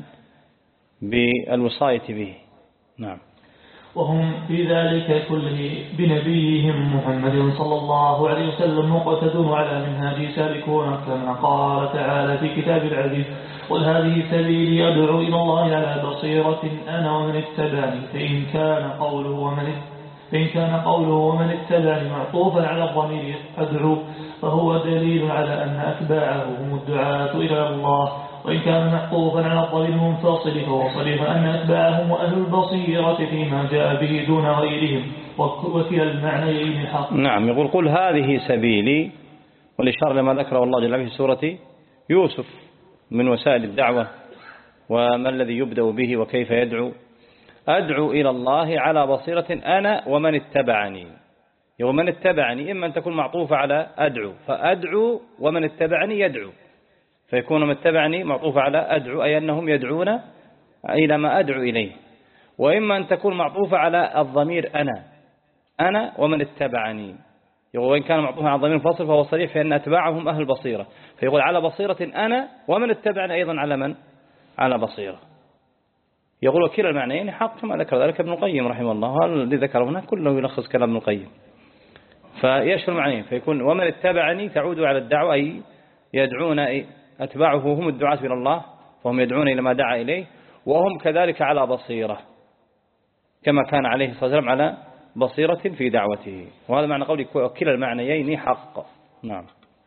بالوصاية به. نعم. وهم في ذلك كله بنبيهم محمد صلى الله عليه وسلم مقتدون على منهاج سالكون، كما قال تعالى في كتاب العزيز: قل هذه سبيلي أدعو إلى الله على بصيرة أنا ومن اتبعني. فإن كان قوله ومن فإن كان قوله ومن اتبعني معطوفا على الضمير أدعو، فهو دليل على أن أتباعه هم الدعاة إلى الله. وإن كان معطوفا على الضمير المنفصل فهو صريح أن أتباعهم أهل البصيرة فيما جاء به دون غيرهم، وكلا المعنيين حق. نعم. يقول: قل هذه سبيلي، والإشارة لما ذكره الله جل وعلا في سورة يوسف من وسائل الدعوة وما الذي يبدأ به وكيف يدعو. أدعو إلى الله على بصيرة أنا ومن اتبعني. ومن اتبعني إما أن تكون معطوفة على أدعو، فأدعو ومن اتبعني يدعو، فيكون من اتبعني معطوفة على أدعو، أي أنهم يدعون إلى ما أدعو إليه. وإما أن تكون معطوفة على الضمير أنا أنا ومن اتبعني. وإن كان معطوفا على الضمير الفاصل فهو صريح في أن أتباعهم أهل بصيرة، فيقول على بصيرة أنا ومن اتبعني أيضا على من؟ على بصيرة. يقول: وكلا المعنيين حق، كما ذكر ذلك ابن القيم رحمه الله. الذي ذكره هنا كله يلخص كلام ابن القيم، فيشمل المعنيين، فيكون ومن اتبعني تعود على الدعوة، أي يدعون أي أتباعه هم الدعاة إلى الله، فهم يدعون إلى ما دعا إليه، وهم كذلك على بصيرة كما كان عليه الصلاة والسلام على بصيرة في دعوته. وهذا معنى قولي كلا المعنيين حق. نعم.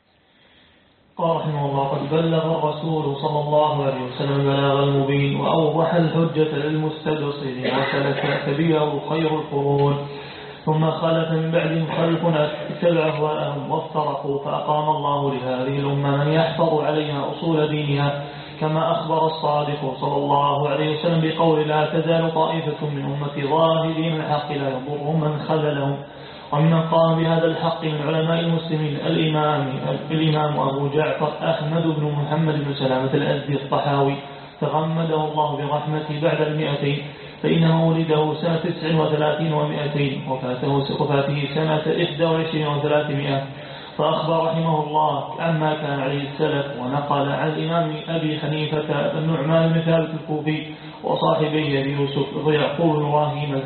قال رحمه الله: قد بلغ الرسول صلى الله عليه وسلم بلاغ المبين، وأوضح الحجة للمستبصرين، وسلك سبيله خير القرون. ثم خلف من بعدهم خلف اتبع أهواءهم وافترقوا، فأقام الله لهذه الأمة من يحفظ عليها أصول دينها، كما أخبر الصادق صلى الله عليه وسلم بقول: لا تزال طائفة من أمتي ظاهرين الحق لا يضرهم من خذلهم. ومن قام بهذا الحق من علماء المسلمين الإمام, الإمام أبو جعفر أحمد بن محمد بن سلامة الأزدي الطحاوي، تغمده الله برحمته بعد المئتين، فإنه ولده سنة تسع وثلاثين ومئتين، وفاته وفاته سنة إحدى وعشرين وثلاثمائة. فأخبر رحمه الله عما كان عليه السلف، ونقل عن الإمام أبي حنيفة النعمان بن ثابت الكوفي وصاحبيه يوسف ويعقوب بن إبراهيم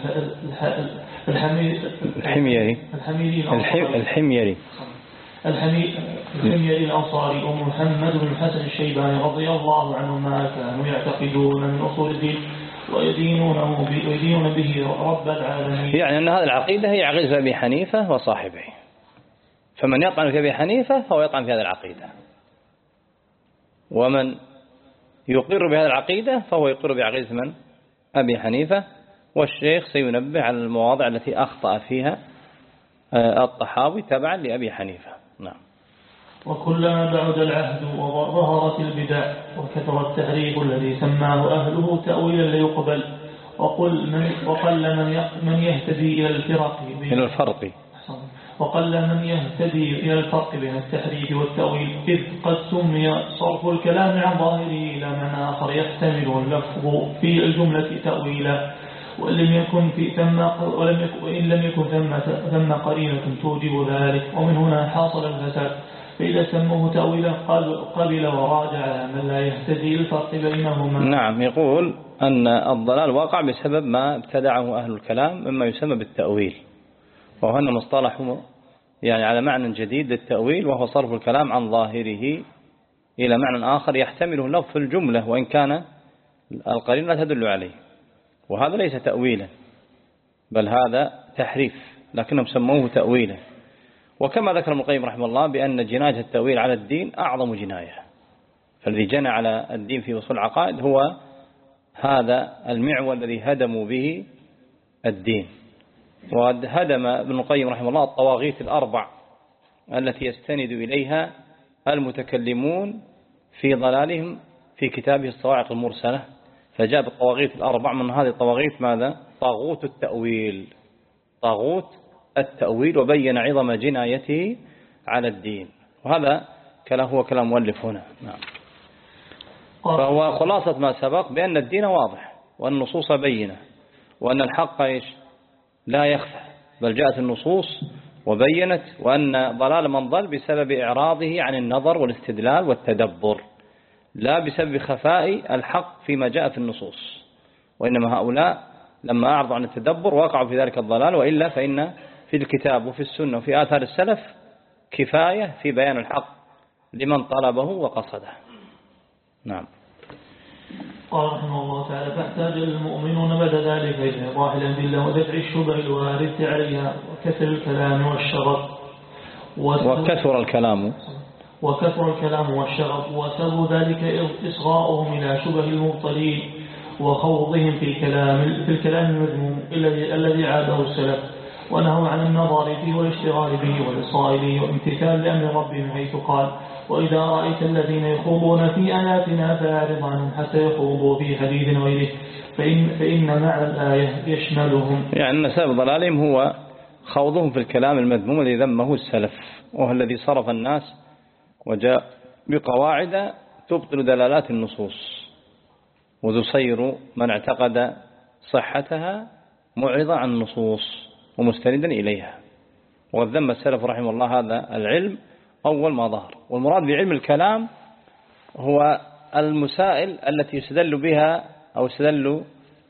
الحميري الحميري الحميري الحميري الأنصاري ومحمد بن الحسن الشيباني رضي الله عنهم، ما كانوا يعتقدون من أصول الدين ويدينونه ويدينون به رب العالمين. يعني أن هذه العقيدة هي عقيدة أبي حنيفة وصاحبه، فمن يطعن في أبي حنيفة فهو يطعن في هذه العقيدة، ومن يقر بهذه العقيدة فهو يقر بعقيدة من؟ أبي حنيفة. والشيخ سينبه على المواضع التي أخطأ فيها الطحاوي تبعا لأبي حنيفة. نعم. وكلما بعد العهد وظهرت البدع وكثر التحريف الذي سماه أهله تأويلا ليقبل، وقل من وقل من من يهتدي إلى الفرق إلى الفرق وقل من يهتدي إلى الفرق بين التحريف والتأويل، إذ قد سمي صرف الكلام عن ظاهره إلى معنى آخر يحتمل اللفظ في الجملة تأويلا. وإن لم يكن في ثم ولم يكن وإن لم يكن ثم ثم قرينة توجب ذلك، ومن هنا حاصل الفساد. فإذا سموه تأويلا قبل وراجع على من لا يهتدي الفرق بينهما. نعم، يقول أن الضلال واقع بسبب ما ابتدعه أهل الكلام مما يسمى بالتأويل، وهنا مصطلح يعني على معنى جديد للتأويل، وهو صرف الكلام عن ظاهره إلى معنى آخر يحتمله لفظ الجملة وإن كان القرينة لا تدل عليه، وهذا ليس تأويلا بل هذا تحريف، لكنهم سموه تأويلا. وكما ذكر ابن القيم رحمه الله بأن جناية التأويل على الدين أعظم جناية، فالذي جنى على الدين في وصول العقائد هو هذا المعول الذي هدموا به الدين. وقد هدم ابن القيم رحمه الله الطواغيت الأربع التي يستند إليها المتكلمون في ضلالهم في كتابه الصواعق المرسلة، فجاء بالطواغيت الأربع. من هذه الطواغيت ماذا؟ طاغوت التأويل، طاغوت التأويل، وبين عظم جنايته على الدين. وهذا كلام هو كلام مؤلف هنا. نعم. فهو خلاصة ما سبق بأن الدين واضح وأن النصوص بينة وأن الحق إيش لا يخفى، بل جاءت النصوص وبينت وأن ضلال من ضل بسبب إعراضه عن النظر والاستدلال والتدبر، لا بسبب خفاء الحق فيما جاء في النصوص، وإنما هؤلاء لما أعرضوا عن التدبر وقعوا في ذلك الضلال، وإلا فإن في الكتاب وفي السنة وفي آثار السلف كفاية في بيان الحق لمن طلبه وقصده. نعم. قال رحمه الله تعالى: فاحتاج المؤمنون بعد ذلك إلى إيضاح الأدلة ودفع الشبه الوارد عليها وكثر الكلام والشغب وكثر الكلام وكثر الكلام والشغب وسبب ذلك إصغاؤهم إلى شبه المبطلين وخوضهم في الكلام في الكلام المذموم الذي عاده السلف، ونهوا عن النظر فيه والاشتغال به والإصرار وامتثال لأمر ربهم حيث قال: وإذا رأيت الذين يخوضون في آياتنا فأعرض عنهم حتى يخوضوا في حديث غيره فإن, فإن معنى الآية يشملهم. يعني أن سبب ضلالهم هو خوضهم في الكلام المذموم الذي ذمه السلف، وهو الذي صرف الناس وجاء بقواعد تبطل دلالات النصوص وتصير من اعتقد صحتها معرضا عن النصوص ومستندا إليها. وقد ذم السلف رحمه الله هذا العلم أول ما ظهر. والمراد بعلم الكلام هو المسائل التي يستدل بها أو يستدل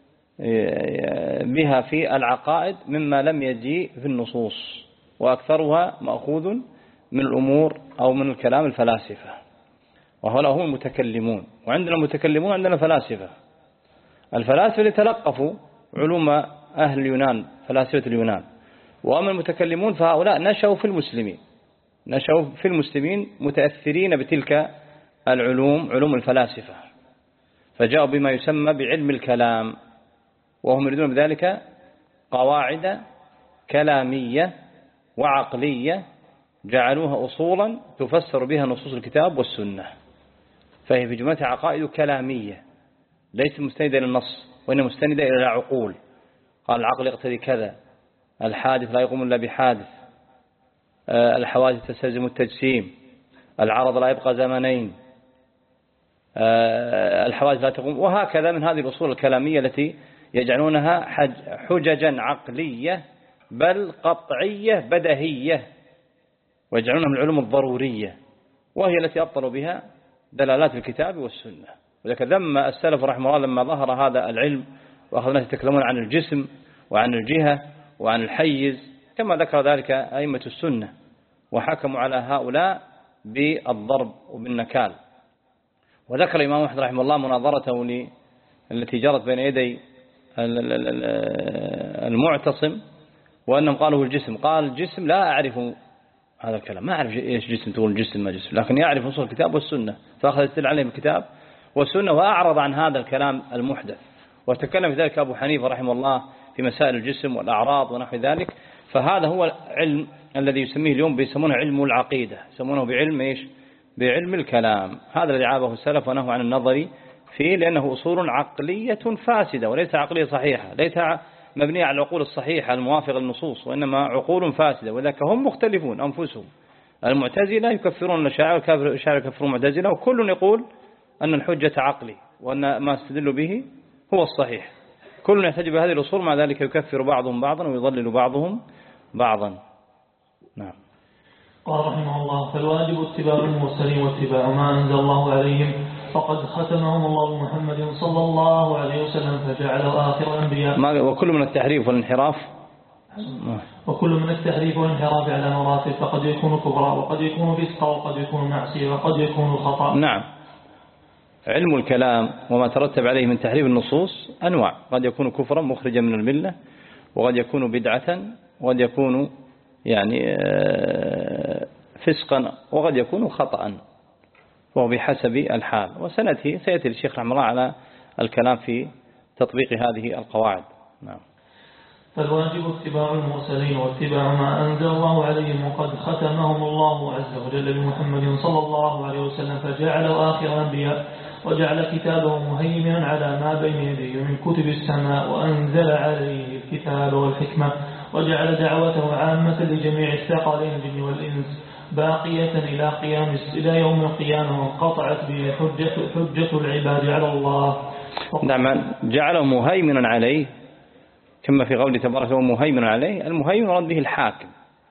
بها في العقائد مما لم يجيء في النصوص، وأكثرها مأخوذ من الأمور أو من الكلام الفلاسفة، وهؤلاء هم المتكلمون. وعندنا المتكلمون عندنا فلاسفة، الفلاسفة اللي تلقفوا علوم أهل اليونان فلاسفة اليونان، وأما المتكلمون فهؤلاء نشأوا في المسلمين نشأوا في المسلمين متأثرين بتلك العلوم علوم الفلاسفة، فجاءوا بما يسمى بعلم الكلام، وهم يريدون بذلك قواعد كلامية وعقلية جعلوها أصولا تفسر بها نصوص الكتاب والسنة، فهي في جملتها عقائد كلامية ليس مستندة إلى النص وإنما مستندة إلى العقول. قال: العقل يقتضي كذا، الحادث لا يقوم إلا بحادث، الحوادث تستلزم التجسيم، العرض لا يبقى زمنين، الحوادث لا تقوم، وهكذا من هذه الأصول الكلامية التي يجعلونها حججا عقلية بل قطعية بدهية، ويجعلونها من العلوم الضرورية، وهي التي أبطلوا بها دلالات الكتاب والسنة. وذلك ذم السلف رحمه الله لما ظهر هذا العلم وأخذ الناس يتكلمون عن الجسم وعن الجهة وعن الحيز كما ذكر ذلك أئمة السنة، وحكموا على هؤلاء بالضرب وبالنكال. وذكر الإمام أحمد رحمه الله مناظرته التي جرت بين يدي المعتصم، وأنهم قالوا الجسم، قال الجسم لا أعرف هذا الكلام، ما أعرف إيش جسم، تقول الجسم ما جسم، لكن يعرف نصوص الكتاب والسنة، فأخذ يستدل عليه بالكتاب والسنة وأعرض عن هذا الكلام المحدث. وتكلم في ذلك أبو حنيفة رحمه الله في مسائل الجسم والأعراض ونحو ذلك. فهذا هو العلم الذي يسميه اليوم بيسمونه علم العقيدة، يسمونه بعلم إيش؟ بعلم الكلام. هذا الذي عابه السلف ونهوا عن النظر فيه، لأنه أصول عقلية فاسدة وليس عقلية صحيحة، ليس مبنية على العقول الصحيحة الموافقة للنصوص، وإنما عقول فاسدة. وذلك هم مختلفون أنفسهم، المعتزلة يكفرون الأشاعرة والأشاعرة يكفرون المعتزلة، وكل يقول أن الحجة عقلي وأن ما استدل به هو الصحيح. كل يحتج بهذه الأصول، مع ذلك يكفر بعضهم بعضا ويضلل بعضهم بعضا. نعم. قال رحمه الله: فالواجب اتباع المرسلين واتباع ما أنزل الله عليهم، فقد ختمهم الله بمحمد صلى الله عليه وسلم فجعله آخر الأنبياء. وكل من التحريف والانحراف وكل من التحريف والانحراف على مراتب، فقد يكون كفرا وقد يكون فسقا وقد يكون معصية وقد يكون خطأ. نعم. علم الكلام وما ترتب عليه من تحريف النصوص أنواع، قد يكون كفرا مخرجا من الملة، وقد يكون بدعة، وقد يكون يعني فسقا، وقد يكون خطأ، وهو بحسب الحال. وسنأتي سيأتي الشيخ رحمه الله على الكلام في تطبيق هذه القواعد. نعم. فالواجب اتباع المرسلين واتباع ما أنزل الله عليهم، وقد ختمهم الله عز وجل بمحمد صلى الله عليه وسلم فجعله آخر الأنبياء، وجعل كتابه مهيمنا على ما بين يديه من كتب السماء، وأنزل عليه الكتاب والحكمة، وجعل دعوته عامة لجميع الثقلين الجن والإنس باقية إلى قيام إلى يوم القيامة، وانقطعت به حجة, حجة العباد على الله. نعم. جعله مهيمنا عليه كما في قوله تبارك ومهيمن عليه. المهيمن مراد به الحاكم،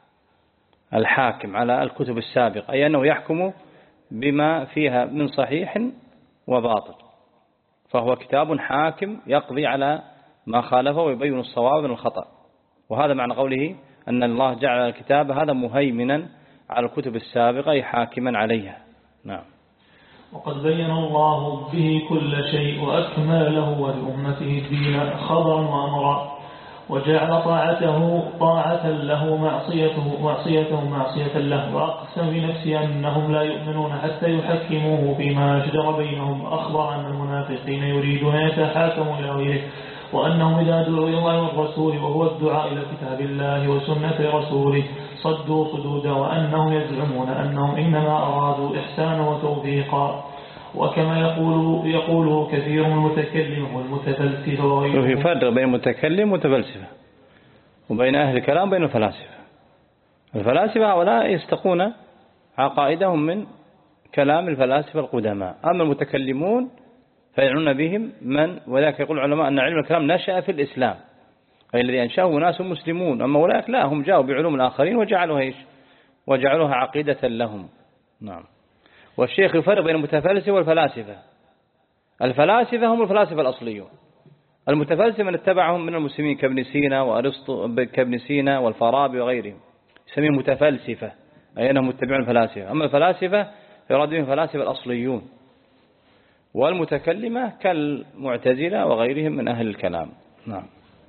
الحاكم على الكتب السابقة، أي أنه يحكم بما فيها من صحيح وباطل، فهو كتاب حاكم يقضي على ما خالفه ويبين الصواب من الخطأ. وهذا معنى قوله أن الله جعل الكتاب هذا مهيمنا على الكتب السابقة، أي حاكما عليها. نعم. وقد بين الله به كل شيء وأكمل له ولأمته الدين خبرا وأمرا، وجعل طاعته طاعة له معصيته معصيته معصية له، وأقسم بنفسه أنهم لا يؤمنون حتى يحكموه فيما شجر بينهم. أخبر أن المنافقين يريدون أن يتحاكموا إلى غيره، وأنهم إذا دعوا إلى الله والرسول وهو الدعاء إلى كتاب الله وسنة رسوله صدوا صدودا، وأنهم يزعمون أنهم إنما أرادوا إحسانا وتوفيقا. وكما يقول يقوله كثير من المتكلم والمتفلسفة وغيرهم. في فرق بين المتكلم والمتفلسفة، وبين أهل الكلام وبين الفلاسفة. الفلاسفة هؤلاء يستقون عقائدهم من كلام الفلاسفة القدماء، أما المتكلمون فيعنون بهم من، وذلك يقول العلماء أن علم الكلام نشأ في الإسلام، أي الذي أنشأه ناس مسلمون، أما أولئك لا، هم جاءوا بعلوم الآخرين وجعلوها إيش؟ وجعلوها عقيدة لهم. نعم. والشيخ يفرق بين المتفلسفة والفلاسفة. الفلاسفة هم الفلاسفة الأصليون، المتفلسفة من اتبعهم من المسلمين كابن سينا وأرسطو كابن سينا والفارابي وغيرهم يسميهم متفلسفة، أي أنهم متبعون الفلاسفة. أما الفلاسفة يراد بهم الفلاسفة الأصليون، والمتكلمة كالمعتزلة وغيرهم من أهل الكلام. نعم.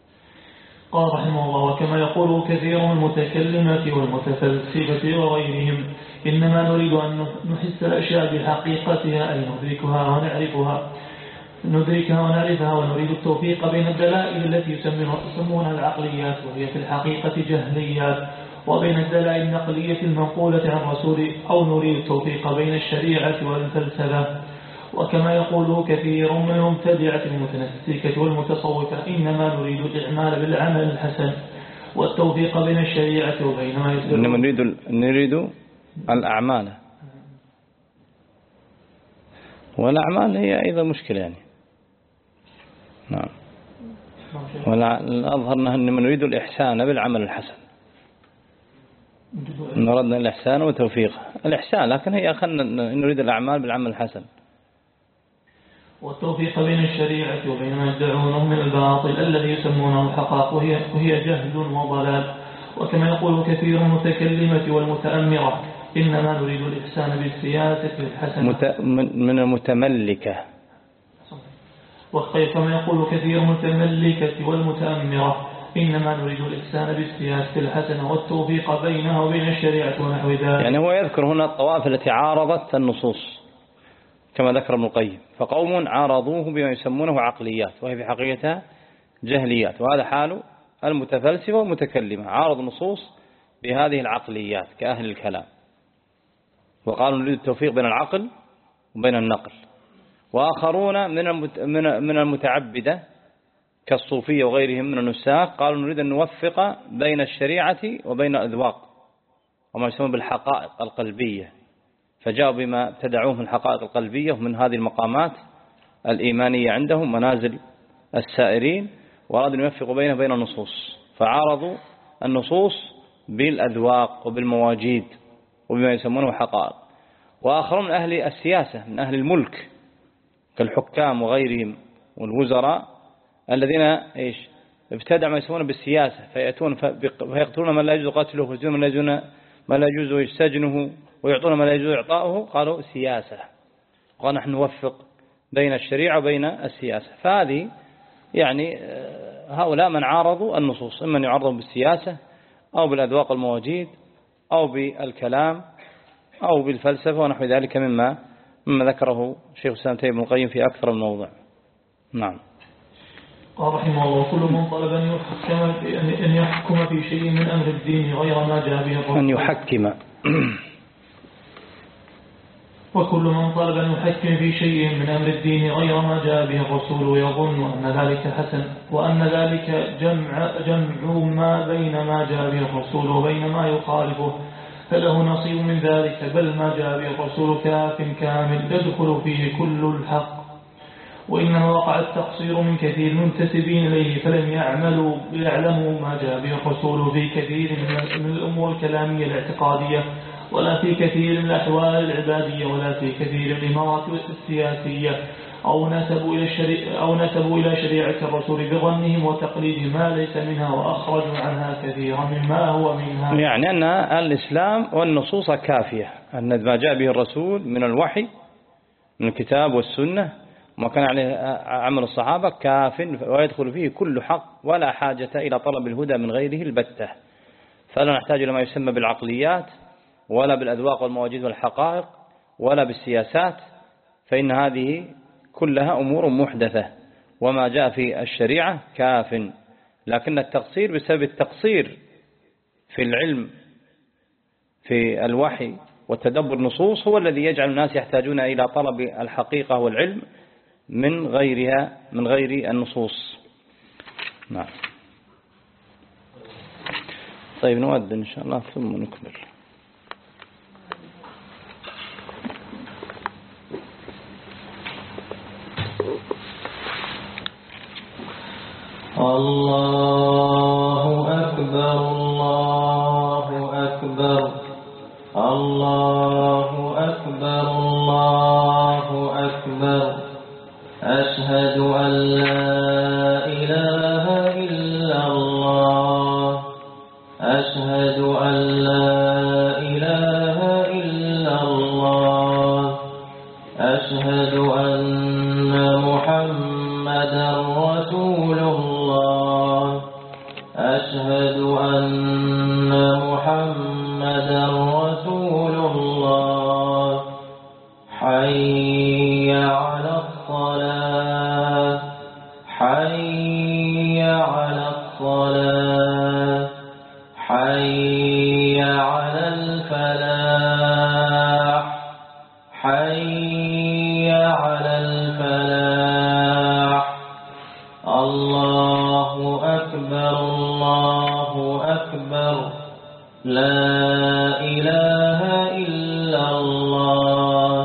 قال رحمه الله: وكما يقول كثير من المتكلمة والمتفلسفة وغيرهم إنما نريد أن نحس الأشياء بحقيقتها، أي ندركها ونعرفها ندركها ونعرفها ونريد التوفيق بين الدلائل التي يسمونها العقليات وهي في الحقيقة جهليات، وبين الدلائل النقلية المنقولة عن رسول، أو نريد التوفيق بين الشريعة والفلسفة. وكما يقول كثير من المبتدعة المتنسكة والمتصوفة إنما نريد الإعمال بالعمل الحسن والتوفيق بين الشريعة وبين ما يسلم. إنما نريد نريد الأعمال، والأعمال هي أيضا مشكلة يعني. نعم. والأظهر أننا نريد الإحسان بالعمل الحسن، نردنا الإحسان وتوفيق الإحسان، لكن هي أخذنا نريد الأعمال بالعمل الحسن والتوفيق بين الشريعة وبين ما يدعونه من الباطل الذي يسمونه الحقائق، وهي, وهي جهل وضلال. وكما يقول كثير من المتكلمة والمتأمرة إنما نريد الإحسان بالسياسة الحسنة من المتملكة. وكما يقول كثير من المتملكة والمتأمرة إنما نريد الإحسان بالسياسة الحسنة والتوفيق بينها وبين الشريعة ونحو ذلك. يعني هو يذكر هنا الطوائف التي عارضت النصوص كما ذكر ابن القيم، فقوم عارضوه بما يسمونه عقليات وهي في حقيقتها جهليات، وهذا حال المتفلسفة والمتكلمة، عارض النصوص بهذه العقليات كأهل الكلام، وقالوا نريد التوفيق بين العقل وبين النقل. وآخرون من المتعبدة كالصوفية وغيرهم من النساق قالوا نريد أن نوفق بين الشريعة وبين الأذواق وما يسمون بالحقائق القلبية، فجاءوا بما ابتدعوه من الحقائق القلبية ومن هذه المقامات الإيمانية عندهم منازل السائرين، وأرادوا أن يوفقوا بينه وبين النصوص، فعارضوا النصوص بالأذواق وبالمواجيد وبما يسمونه حقائق. وآخرون من أهل السياسة من أهل الملك كالحكام وغيرهم والوزراء الذين إيش ابتدع ما يسمونه بالسياسة، فيأتون فيقتلون من لا يجوز قتله ويسجنون من لا يجوز ما لا يجوز سجنه ويعطون ما لا يجوز إعطاؤه، قالوا سياسة، وقال نحن نوفق بين الشريعة وبين السياسة. فهذه يعني هؤلاء من عارضوا النصوص، إما أن يعرضوا بالسياسة أو بالأذواق المواجيد أو بالكلام أو بالفلسفة ونحو ذلك مما مما ذكره شيخ الإسلام ابن القيم في أكثر من موضع. نعم. قال رحمه الله: كل من طلب أن يحكم في أن يحكم في شيء من أمر الدين غير ما جاء به الرسول، أن يحكم وكل من طلب أن يحكم في شيء من أمر الدين غير ما جاء به الرسول يظن أن ذلك حسن، وأن ذلك جمع جمع ما بين ما جاء به الرسول وبين ما يخالفه، فله نصيب من ذلك، بل ما جاء به الرسول كاف كامل يدخل فيه كل الحق. وإنما وقع التقصير من كثير المنتسبين إليه، فلم يعملوا يعلموا ما جاء به الرسول في كثير من الأمور الكلامية الاعتقادية، ولا في كثير من الأحوال العبادية، ولا في كثير من الإمارات السياسية، أو نسبوا إلى الشريعة أو نسبوا إلى شريعة الرسول بظنهم وتقليد ما ليس منها، وأخرجوا عنها كثيرا مما هو منها. يعني أن الإسلام والنصوص كافية، أن ما جاء به الرسول من الوحي من الكتاب والسنة وما كان عليه عمل الصحابة كاف، ويدخل فيه كل حق، ولا حاجة إلى طلب الهدى من غيره البتة. فلا نحتاج إلى ما يسمى بالعقليات ولا بالأذواق والمواجيد والحقائق ولا بالسياسات، فإن هذه كلها أمور محدثة، وما جاء في الشريعة كاف. لكن التقصير بسبب التقصير في العلم في الوحي والتدبر النصوص هو الذي يجعل الناس يحتاجون إلى طلب الحقيقة والعلم من غيرها من غير النصوص. نعم. طيب نؤذن إن شاء الله ثم نكمل. الله أكبر الله أكبر الله أكبر الله أكبر أشهد أن لا إله إلا الله أشهد أن لا إله إلا الله أشهد أن محمدا رسول الله أشهد أن محمدا رسول الله حي على الصلاة حي على الصلاة حي على الفلاح حي على الفلاح الله أكبر الله أكبر لا إله إلا الله.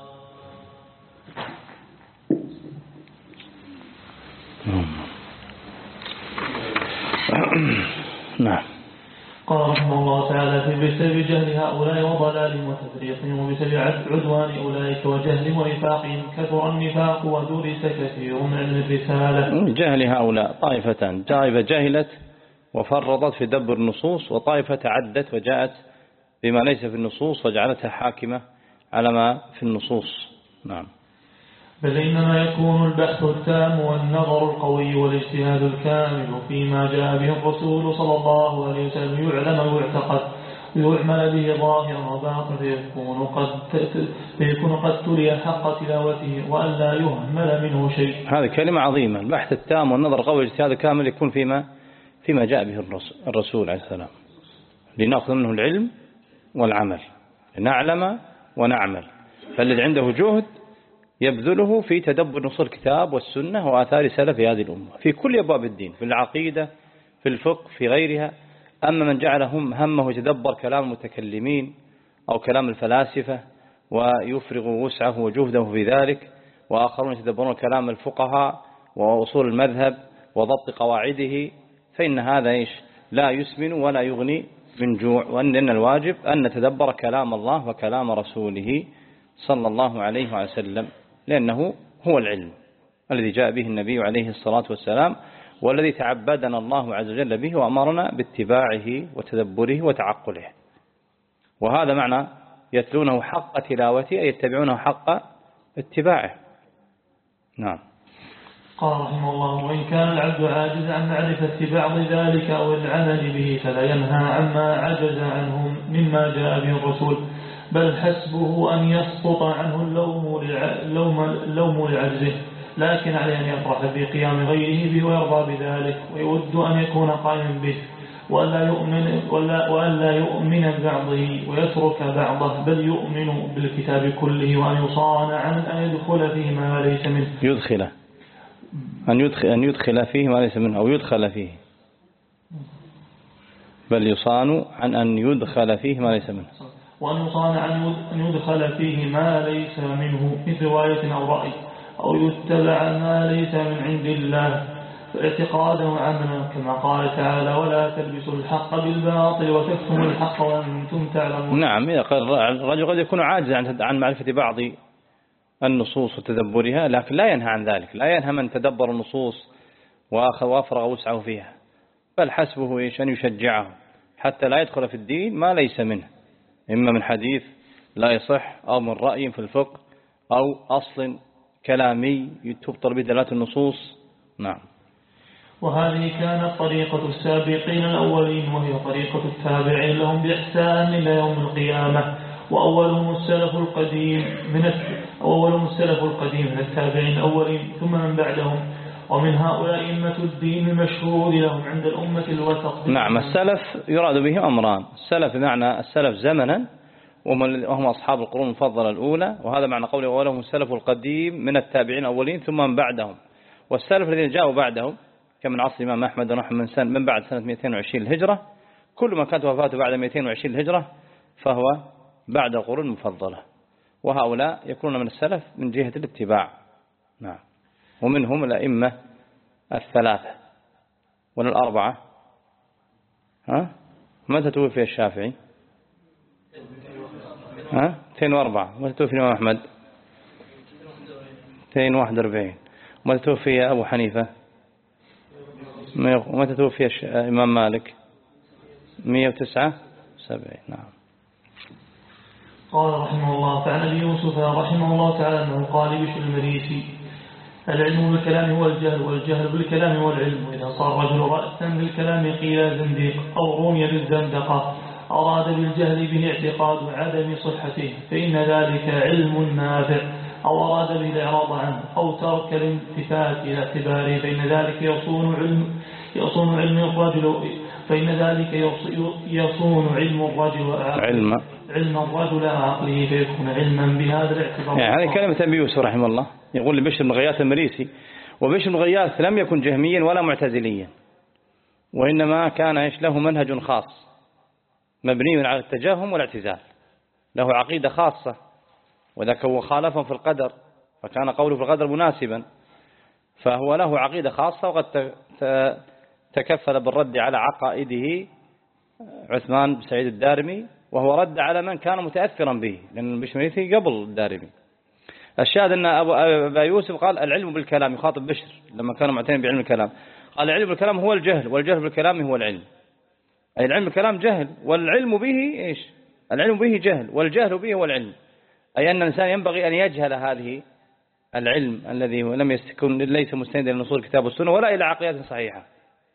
نعم. قال رحمه الله تعالى: بسبب جهل هؤلاء وضلالهم وتفريقهم، وبسبب عدوان أولئك وجهل ونفاقهم كثر النفاق ودرس كثير من الرسالة. جهل هؤلاء طائفتان: طائفة جهلت وفرطت في دبر النصوص، وطائفة تعدت وجاءت بما ليس في النصوص وجعلتها حاكمة على ما في النصوص. نعم. بل إنما يكون البحث التام والنظر القوي والاجتهاد الكامل فيما جاء به الرسول صلى الله عليه وسلم يعلم ويعتقد ويعمل به ظاهرا وباطنا، فيكون قد فيكون قد تلي حق تلاوته وأن لا يهمل منه شيء. هذه كلمة عظيمة: البحث التام والنظر القوي والاجتهاد الكامل يكون فيما فيما جاء به الرسول عليه السلام، لنأخذ منه العلم والعمل، نعلم ونعمل. فالذي عنده جهد يبذله في تدبر نصوص الكتاب والسنة وآثار سلف هذه الأمة في كل أبواب الدين، في العقيدة في الفقه في غيرها. أما من جعلهم همه يتدبر كلام المتكلمين أو كلام الفلاسفة ويفرغ وسعه وجهده في ذلك، وآخرون يتدبرون كلام الفقهاء وأصول المذهب وضبط قواعده، فإن هذا إيش لا يسمن ولا يغني من جوع. وأن الواجب أن نتدبر كلام الله وكلام رسوله صلى الله عليه وسلم، لأنه هو العلم الذي جاء به النبي عليه الصلاة والسلام، والذي تعبدنا الله عز وجل به وأمرنا باتباعه وتدبره وتعقله. وهذا معنى يتلونه حق تلاوته، أي يتبعونه حق اتباعه. نعم. قال رحمه الله: وإن كان العبد عاجز عن معرفة بعض ذلك أو العمل به فلا ينهى عما عجز عنه مما جاء به الرسول، بل حسبه أن يسقط عنه اللوم اللوم لعجزه، لكن عليه أن يفرح بقيام غيره به ويرضى بذلك، ويود أن يكون قائما به، وألا يؤمن, ولا وألا يؤمن ببعضه ويترك بعضه، بل يؤمن بالكتاب كله، وأن يصان عن أن يدخل فيه ما ليس منه يدخل أن يدخل, أن يدخل فيه ما ليس منه أو يدخل فيه، بل يصان عن أن يدخل فيه ما ليس منه، وأن يصان عن أن يدخل فيه ما ليس منه من رواية أو رأي، أو يتبع ما ليس من عند الله فاعتقاده عملا، كما قال تعالى: ولا تلبسوا الحق بالباطل وتكتموا الحق وأنتم تعلمون. نعم. الرجل قد يكون عاجزا عن معرفة بعض النصوص وتدبرها، لكن لا ينهى عن ذلك، لا ينهى من تدبر النصوص وافرغ وسعه فيها، بل حسبه إيش أن يشجعه حتى لا يدخل في الدين ما ليس منه، إما من حديث لا يصح، أو من رأي في الفقه، أو أصل كلامي تبطل به دلالة النصوص. نعم. وهذه كانت طريقة السابقين الأولين، وهي طريقة التابعين لهم بإحسان إلى يوم القيامة، وأولهم السلف القديم من أولهم السلف القديم من التابعين الأولين، ثم من بعدهم، ومن هؤلاء أئمة الدين المشهود لهم عند الأمة الوسط. نعم. السلف يراد به أمران: السلف بمعنى السلف زمنا، وهم أصحاب القرون المفضلة الأولى، وهذا معنى قوله أولهم السلف القديم من التابعين الأولين ثم من بعدهم. والسلف الذين جاءوا بعدهم كمن عصر الإمام أحمد ونحن من, سنة من بعد سنة مئتين وعشرين الهجرة، كل ما كانت وفاته بعد مئتين وعشرين الهجرة فهو بعد القرون المفضلة، وهؤلاء يكونون من السلف من جهة الاتباع. نعم. ومنهم الأئمة الثلاثة ولا الأربعة. ها؟ متى توفي الشافعي؟ ها؟ اثنين وأربعة. متى توفي الإمام أحمد؟ اثنين واحد وأربعين. متى توفي أبو حنيفة؟ ومتى توفي الإمام مالك؟ مئة وتسعة وسبعين. نعم. قال رحمه الله: فعن أبي يوسف رحمه الله تعالى أنه قال بشر المريسي: العلم بالكلام هو الجهل، والجهل بالكلام هو العلم، وإذا صار رجل رأسا بالكلام قيل زنديق، أو رمي بالزندقة، أراد بالجهل به اعتقاد عدم صحته، فإن ذلك علم نافع، أو أراد به الإعراض عنه، أو ترك الالتفات إلى اعتباره، فإن ذلك يصون علم يصون علم الرجل فإن ذلك يصون علم الرجل علم علم الرجل عقله، فيكون علما بهذا الاعتبار. يعني هذه كلمة أبي يوسف رحمه الله، يقول لبشر بن غياث المريسي، وبشر بن غياث لم يكن جهميا ولا معتزليا، وإنما كان إيش له منهج خاص مبني على التجاهم والاعتزال، له عقيدة خاصة، وذاك هو خالفهم في القدر، فكان قوله في القدر مناسبا، فهو له عقيدة خاصة، وقد تكفل بالرد على عقائده عثمان بن سعيد الدارمي، وهو رد على من كان متأثرا به، لأن بشر المريسي قبل الدارمي. الشاهد أن أبا يوسف قال العلم بالكلام، يخاطب بشر لما كانوا معتنين بعلم الكلام، قال العلم بالكلام هو الجهل، والجهل بالكلام هو العلم، أي العلم بالكلام جهل، والعلم به إيش؟ العلم به جهل، والجهل به هو العلم، أي أن الإنسان ينبغي أن يجهل هذه العلم الذي لم يكن ليس مستندا لنصوص الكتاب والسنة ولا إلى عقيدة صحيحة.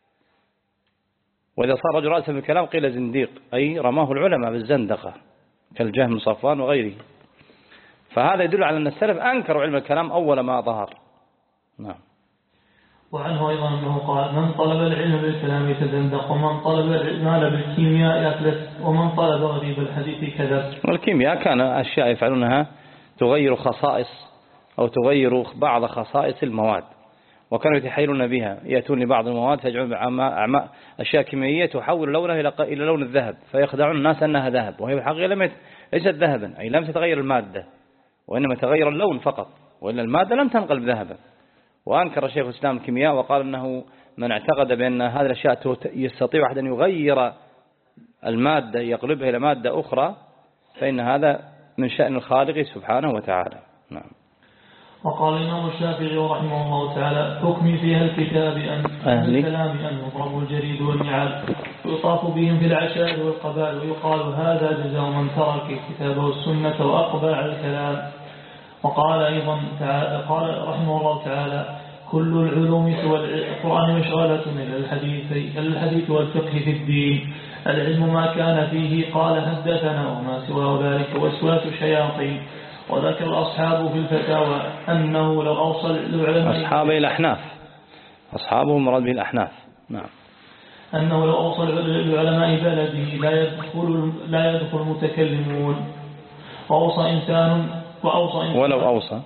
وإذا صار رجل رأسا بالكلام قيل زنديق، أي رماه العلماء بالزندقة كالجهم بن صفوان وغيره. فهذا يدل على أن السلف أنكروا علم الكلام أول ما ظهر. نعم. وعنه أيضا أنه قال: من طلب العلم بالكلام يتزندق، ومن طلب المال بالكيمياء يفلس، ومن طلب غريب الحديث كذب. والكيمياء كان أشياء يفعلونها تغير خصائص أو تغير بعض خصائص المواد، وكانوا يتحيلون بها، يأتون لبعض المواد فيجعلون أشياء كيميائية تحول لونها إلى لون الذهب، فيخدعون الناس أنها ذهب، وهي الحقيقة ليست ذهبا، أي لم تتغير المادة، وإنما تغير اللون فقط، وإلا المادة لم تنقلب ذهبا. وأنكر شيخ الإسلام الكيمياء وقال أنه من اعتقد بأن هذه الأشياء يستطيع أحد أن يغير المادة يقلبها إلى مادة أخرى فإن هذا من شأن الخالق سبحانه وتعالى. نعم. وقال الإمام الشافعي رحمه الله تعالى: حكمي في الكتاب أن الكلام أن يضرب الجريد والنعال ويطاف بهم في العشائر والقبائل ويقال هذا جزاء من ترك الكتاب والسنة وأقبل على الكلام. وقال أيضا تعالى قال رحمه الله تعالى: كل العلوم سوى القرآن مشغلة إلى الحديث الحديث والفقه في الدين. العلم ما كان فيه قال حدثنا وما سواه ذلك وسواس الشياطين. وذكر أصحابه في الفتاوى أنه لو أوصل العلماء أصحابه الأحناف أصحابه مراد به الأحناف. نعم. أنه لو أوصل العلماء بلده لا يدخل لا يدخل المتكلمون. وأوصى إنسان وأوصى إنسان ولو أوصى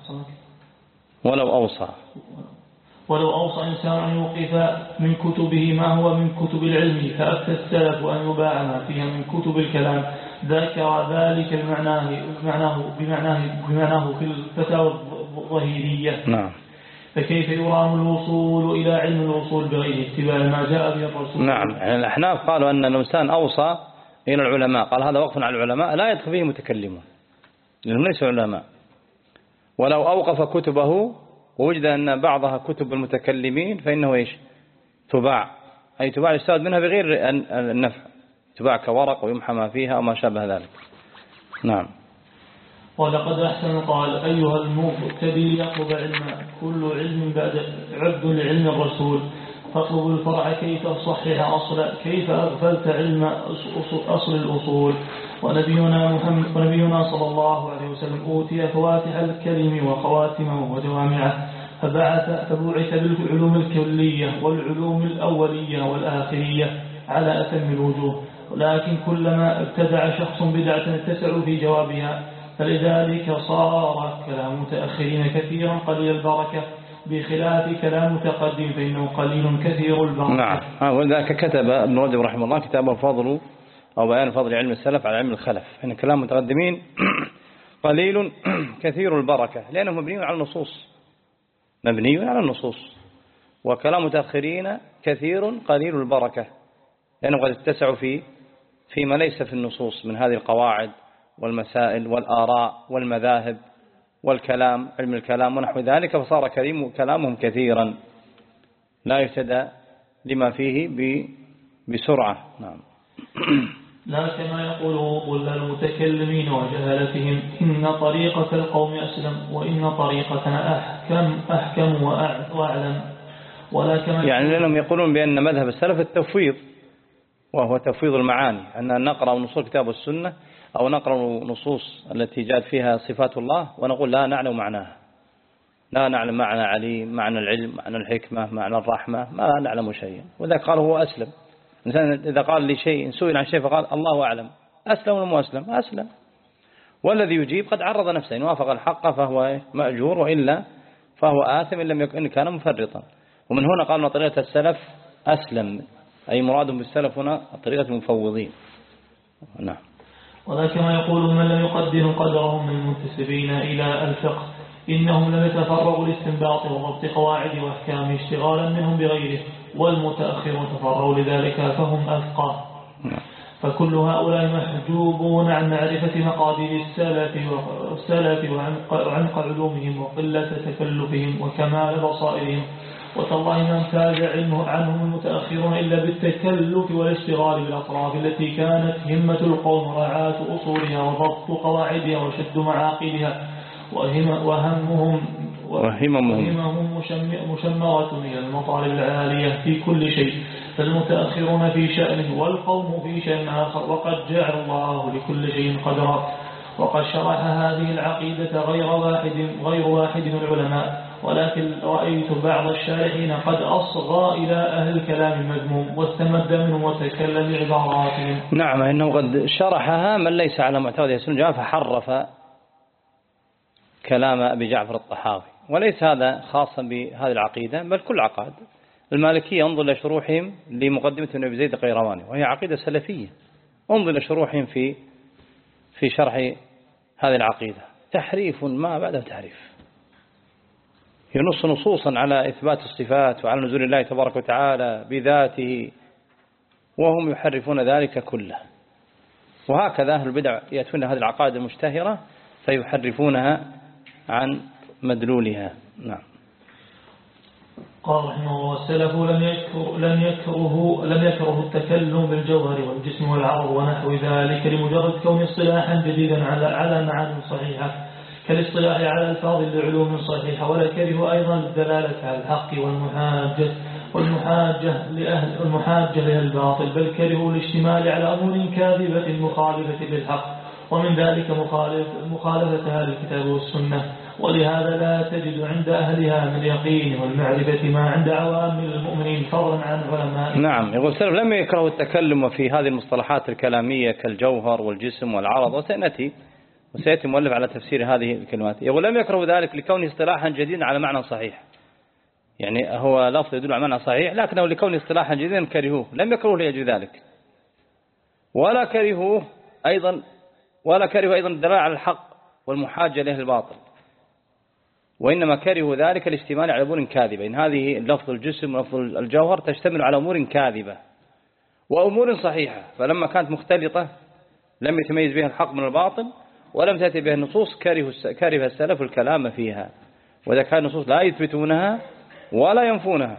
ولو أوصى ولو أوصى إنسان أن يوقف من كتبه ما هو من كتب العلم فأفتى السلف أن يباع ما فيها من كتب الكلام ذكر ذلك المعناه بمعناه بمعناه بمعناه في الفتاوى الظهيرية. نعم. فكيف يرام الوصول إلى علم الوصول بغير اتباع ما جاء به الرسول؟ نعم. يعني الأحناف قالوا أن الإنسان أوصى إلى العلماء قال هذا وقف على العلماء لا يدخل فيه متكلمون لأنهم ليسوا علماء. ولو أوقف كتبه ووجد أن بعضها كتب المتكلمين فإنه إيش تباع أي تباع يستفاد منها بغير النفع تباع كورق ويمحى ما فيها وما شابه ذلك. نعم. ولقد أحسن قال: أيها المبتدي يطلب علما كل علم بعد عبد لعلم الرسول فاطلب الفرع كيف تصحح أصل كيف أغفلت علم أصل الأصول. ونبينا محمد ونبينا صلى الله عليه وسلم أوتي فواتح الكلم وخواتمه وجوامعه فبعث فبعث بالعلوم الكلية والعلوم الأولية والآخرية على أتم الوجوه. ولكن كلما ابتدع شخص بدعة اتسع في جوابها فلذلك صار كلام متأخرين كثيرا قليل البركة بخلاف كلام متقدم فإنه قليل كثير البركة. نعم. ولذلك كتب ابن رجب رحمه الله كتابه فضل أو بيان فضل علم السلف على علم الخلف. إن كلام متقدمين قليل كثير البركة لأنه مبني على النصوص مبني على النصوص وكلام متأخرين كثير قليل البركة لأنه قد اتسعوا في فيما ليس في النصوص من هذه القواعد والمسائل والآراء والمذاهب والكلام علم الكلام ونحو ذلك فصار كريم كلامهم كثيرا لا يهتدى لما فيه بسرعة. نعم. لا كما يقول كل المتكلمين وجهلتهم إن طريقة القوم أسلم وإن طريقتنا أحكم أحكم وأعلم. ولا كما يعني لأنهم يقولون بأن مذهب السلف التفويض وهو تفويض المعاني أن نقرأ نصوص كتاب السنة أو نقرأ نصوص التي جاءت فيها صفات الله ونقول لا نعلم معناها لا نعلم معنى عليم معنى العلم معنى الحكمة معنى الرحمة ما نعلم شيئا. وذلك قال هو أسلم. الإنسان إذا قال لي شيء سئل عن شيء فقال الله أعلم أسلم ولا مو أسلم أسلم. والذي يجيب قد عرض نفسه إن وافق الحق فهو مأجور وإلا فهو آثم إن لم يكن كان مفرطا. ومن هنا قالنا طريقة السلف أسلم أي مرادهم بالسلف هنا طريقة المفوضين. نعم. ولكما يقول من لم يقدروا قدرهم من المنتسبين إلى الفقه إنهم لم يتفرغوا لاستنباط وضبط قواعد وأحكام اشتغالا منهم بغيره والمتأخرون تفرغوا لذلك فهم أفقه. فكل هؤلاء محجوبون عن معرفة مقادير السلف والسلف وعمق علومهم وقلة تكلفهم وكمال بصائرهم. وتالله ما امتاز علمه عنهم المتأخرون إلا بالتكلف والاشتغال بالأطراف التي كانت همة القوم رعاة أصولها وضبط قواعدها وشد معاقدها وهم وهمهم وهمهم مشمرة إلى المطالب العالية في كل شيء. فالمتأخرون في شأنه والقوم في شأن آخر وقد جعل الله لكل شيء قدرا. وقد شرح هذه العقيدة غير واحد غير واحد من العلماء ولكن رأيت بعض الشارحين قد أصغى إلى أهل الكلام المذموم واستمد منهم وتكلم عباراتهم. نعم إنه قد شرحها من ليس على معتقد أهل السنة جاء فحرف كلام أبي جعفر الطحاوي وليس هذا خاصا بهذه العقيدة بل كل عقائد. المالكية انظر لشروحهم لمقدمة ابن أبي زيد القيرواني وهي عقيدة سلفية. انظر لشروحهم في في شرح هذه العقيدة تحريف ما بعد تحريف ينص نصوصا على إثبات الصفات وعلى نزول الله تبارك وتعالى بذاته، وهم يحرفون ذلك كله. وهكذا أهل البدع يأتون هذه العقائد المشتهرة فيحرفونها عن مدلولها. نعم. قال رحمه الله: السلف لم يكره لم يكره لم يكره التكلم بالجوهر والجسم والعرض ونحو ذلك لمجرد كون اصطلاحا جديدا على على معاني صحيحة كالاصطلاح على الفاظ لعلوم صحيحة، ولا كره أيضا الدلالة على الحق والمحاجة والمحاجة لأهل المحاجة لأهل الباطل، بل كرهوا الاشتمال على أمور كاذبة مخالفة للحق، ومن ذلك مخالف مخالفة أهل الكتاب والسنة. ولهذا لا تجد عند أهلها من اليقين والمعرفة ما عند عوام المؤمنين فضلا عن علماء. نعم. يقول السلف لم يكرهوا التكلم في هذه المصطلحات الكلامية كالجوهر والجسم والعرض، وسنأتي وسيأتي مؤلف على تفسير هذه الكلمات. يقول لم يكرهوا ذلك لكونه اصطلاحا جديدا على معنى صحيح، يعني هو لفظ يدل على معنى صحيح لكنه لكونه اصطلاحا جديدا كرهوه، لم يكرهوه لأجل ذلك، ولا كرهوه أيضا ولا كرهوا أيضا الدلالة على الحق والمحاجة له الباطل، وإنما كرهوا ذلك الاشتمال على أمور كاذبة. إن هذه لفظ الجسم ولفظ الجوهر تشتمل على أمور كاذبة وأمور صحيحة، فلما كانت مختلطة لم يتميز بها الحق من الباطل ولم تأتي بها النصوص كره السلف الكلام فيها. وإذا كان النصوص لا يثبتونها ولا ينفونها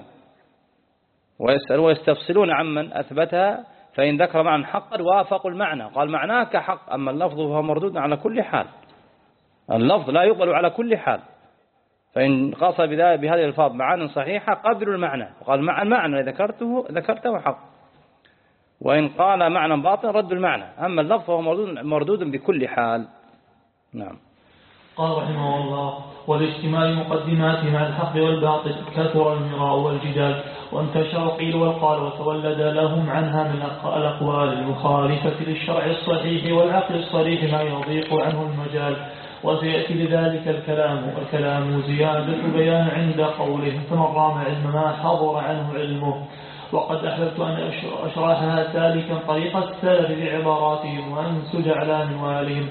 ويستفصلون عمن أثبتها، فإن ذكر معنى حقا وافقوا المعنى قال معناه كحق، أما اللفظ فهو مردود على كل حال، اللفظ لا يقبل على كل حال. فإن قصد بهذه الألفاظ معاني صحيحة قبلوا المعنى وقال مع المعنى ذكرته ذكرته حق، وإن قال معنى باطل ردوا المعنى، أما اللفظ فهو مردود, مردود بكل حال. نعم. قال رحمه الله: والاجتماع مقدمات مع الحق والباطل كثر المراء والجدال وانتشر قيل والقال، وتولد لهم عنها من الأقوال المخالفة للشرع الصحيح والعقل الصريح ما يضيق عنه المجال، وسيأتي لذلك الكلام الكلام زيادة بيان عند قوله: فمن رام علم ما حضر عنه علمه. وقد أحببت أن أشرحها سالكا طريق السلف بعباراتهم وأنسج على منوالهم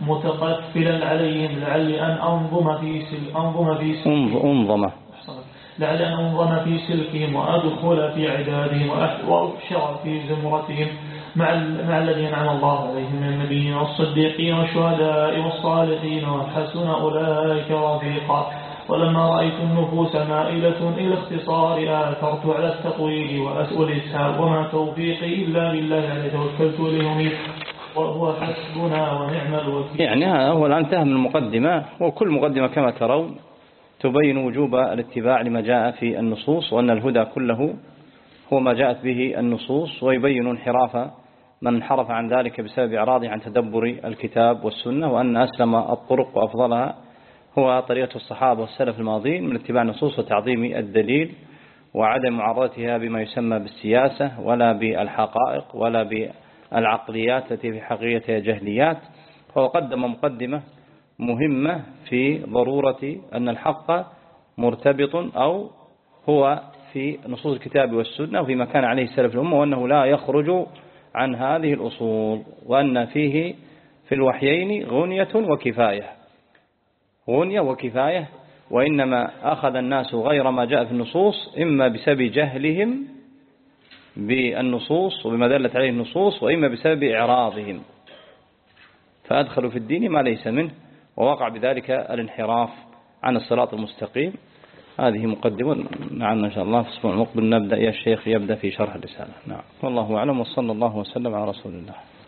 متقفلا عليهم لعلي أن أنظم في سل أنظم في سلكهم أنظم لعلي أن أنظم في سلكهم وأدخل في عدادهم وأبشر في زمرتهم مع مع الذين أنعم الله عليهم من النبيين والصديقين والشهداء والصالحين وحسن أولئك رفيقا. ولما رأيت النفوس مائلة إلى اختصار آثرت على التطويل والإسهاب، وما توفيقي إلا بالله عليه توكلت إليه وهو حسبنا ونعم الوكيل. يعني هذا هو الآن انتهى من المقدمة، وكل مقدمة كما ترون تبين وجوب الاتباع لما جاء في النصوص، وأن الهدى كله هو ما جاءت به النصوص، ويبين انحراف من انحرف عن ذلك بسبب إعراضه عن تدبر الكتاب والسنة، وأن أسلم الطرق وأفضلها هو طريقة الصحابة والسلف الماضين من اتباع النصوص وتعظيم الدليل وعدم معارضتها بما يسمى بالسياسة ولا بالحقائق ولا بالعقليات التي في حقيقتها جهليات. فهو قدم مقدمة مهمة في ضرورة أن الحق مرتبط أو هو في نصوص الكتاب والسنة وفيما كان عليه السلف الأمة، وأنه لا يخرج عن هذه الأصول، وأن فيه في الوحيين غنية وكفاية غنية وكفاية وإنما أخذ الناس غير ما جاء في النصوص إما بسبب جهلهم بالنصوص وبما دلت عليه النصوص، وإما بسبب إعراضهم فأدخلوا في الدين ما ليس منه، ووقع بذلك الانحراف عن الصراط المستقيم. هذه مقدمة. نعم إن شاء الله في الأسبوع المقبل نبدأ يا الشيخ يبدأ في شرح الرسالة. نعم والله أعلم، وصلى الله وسلم على رسول الله.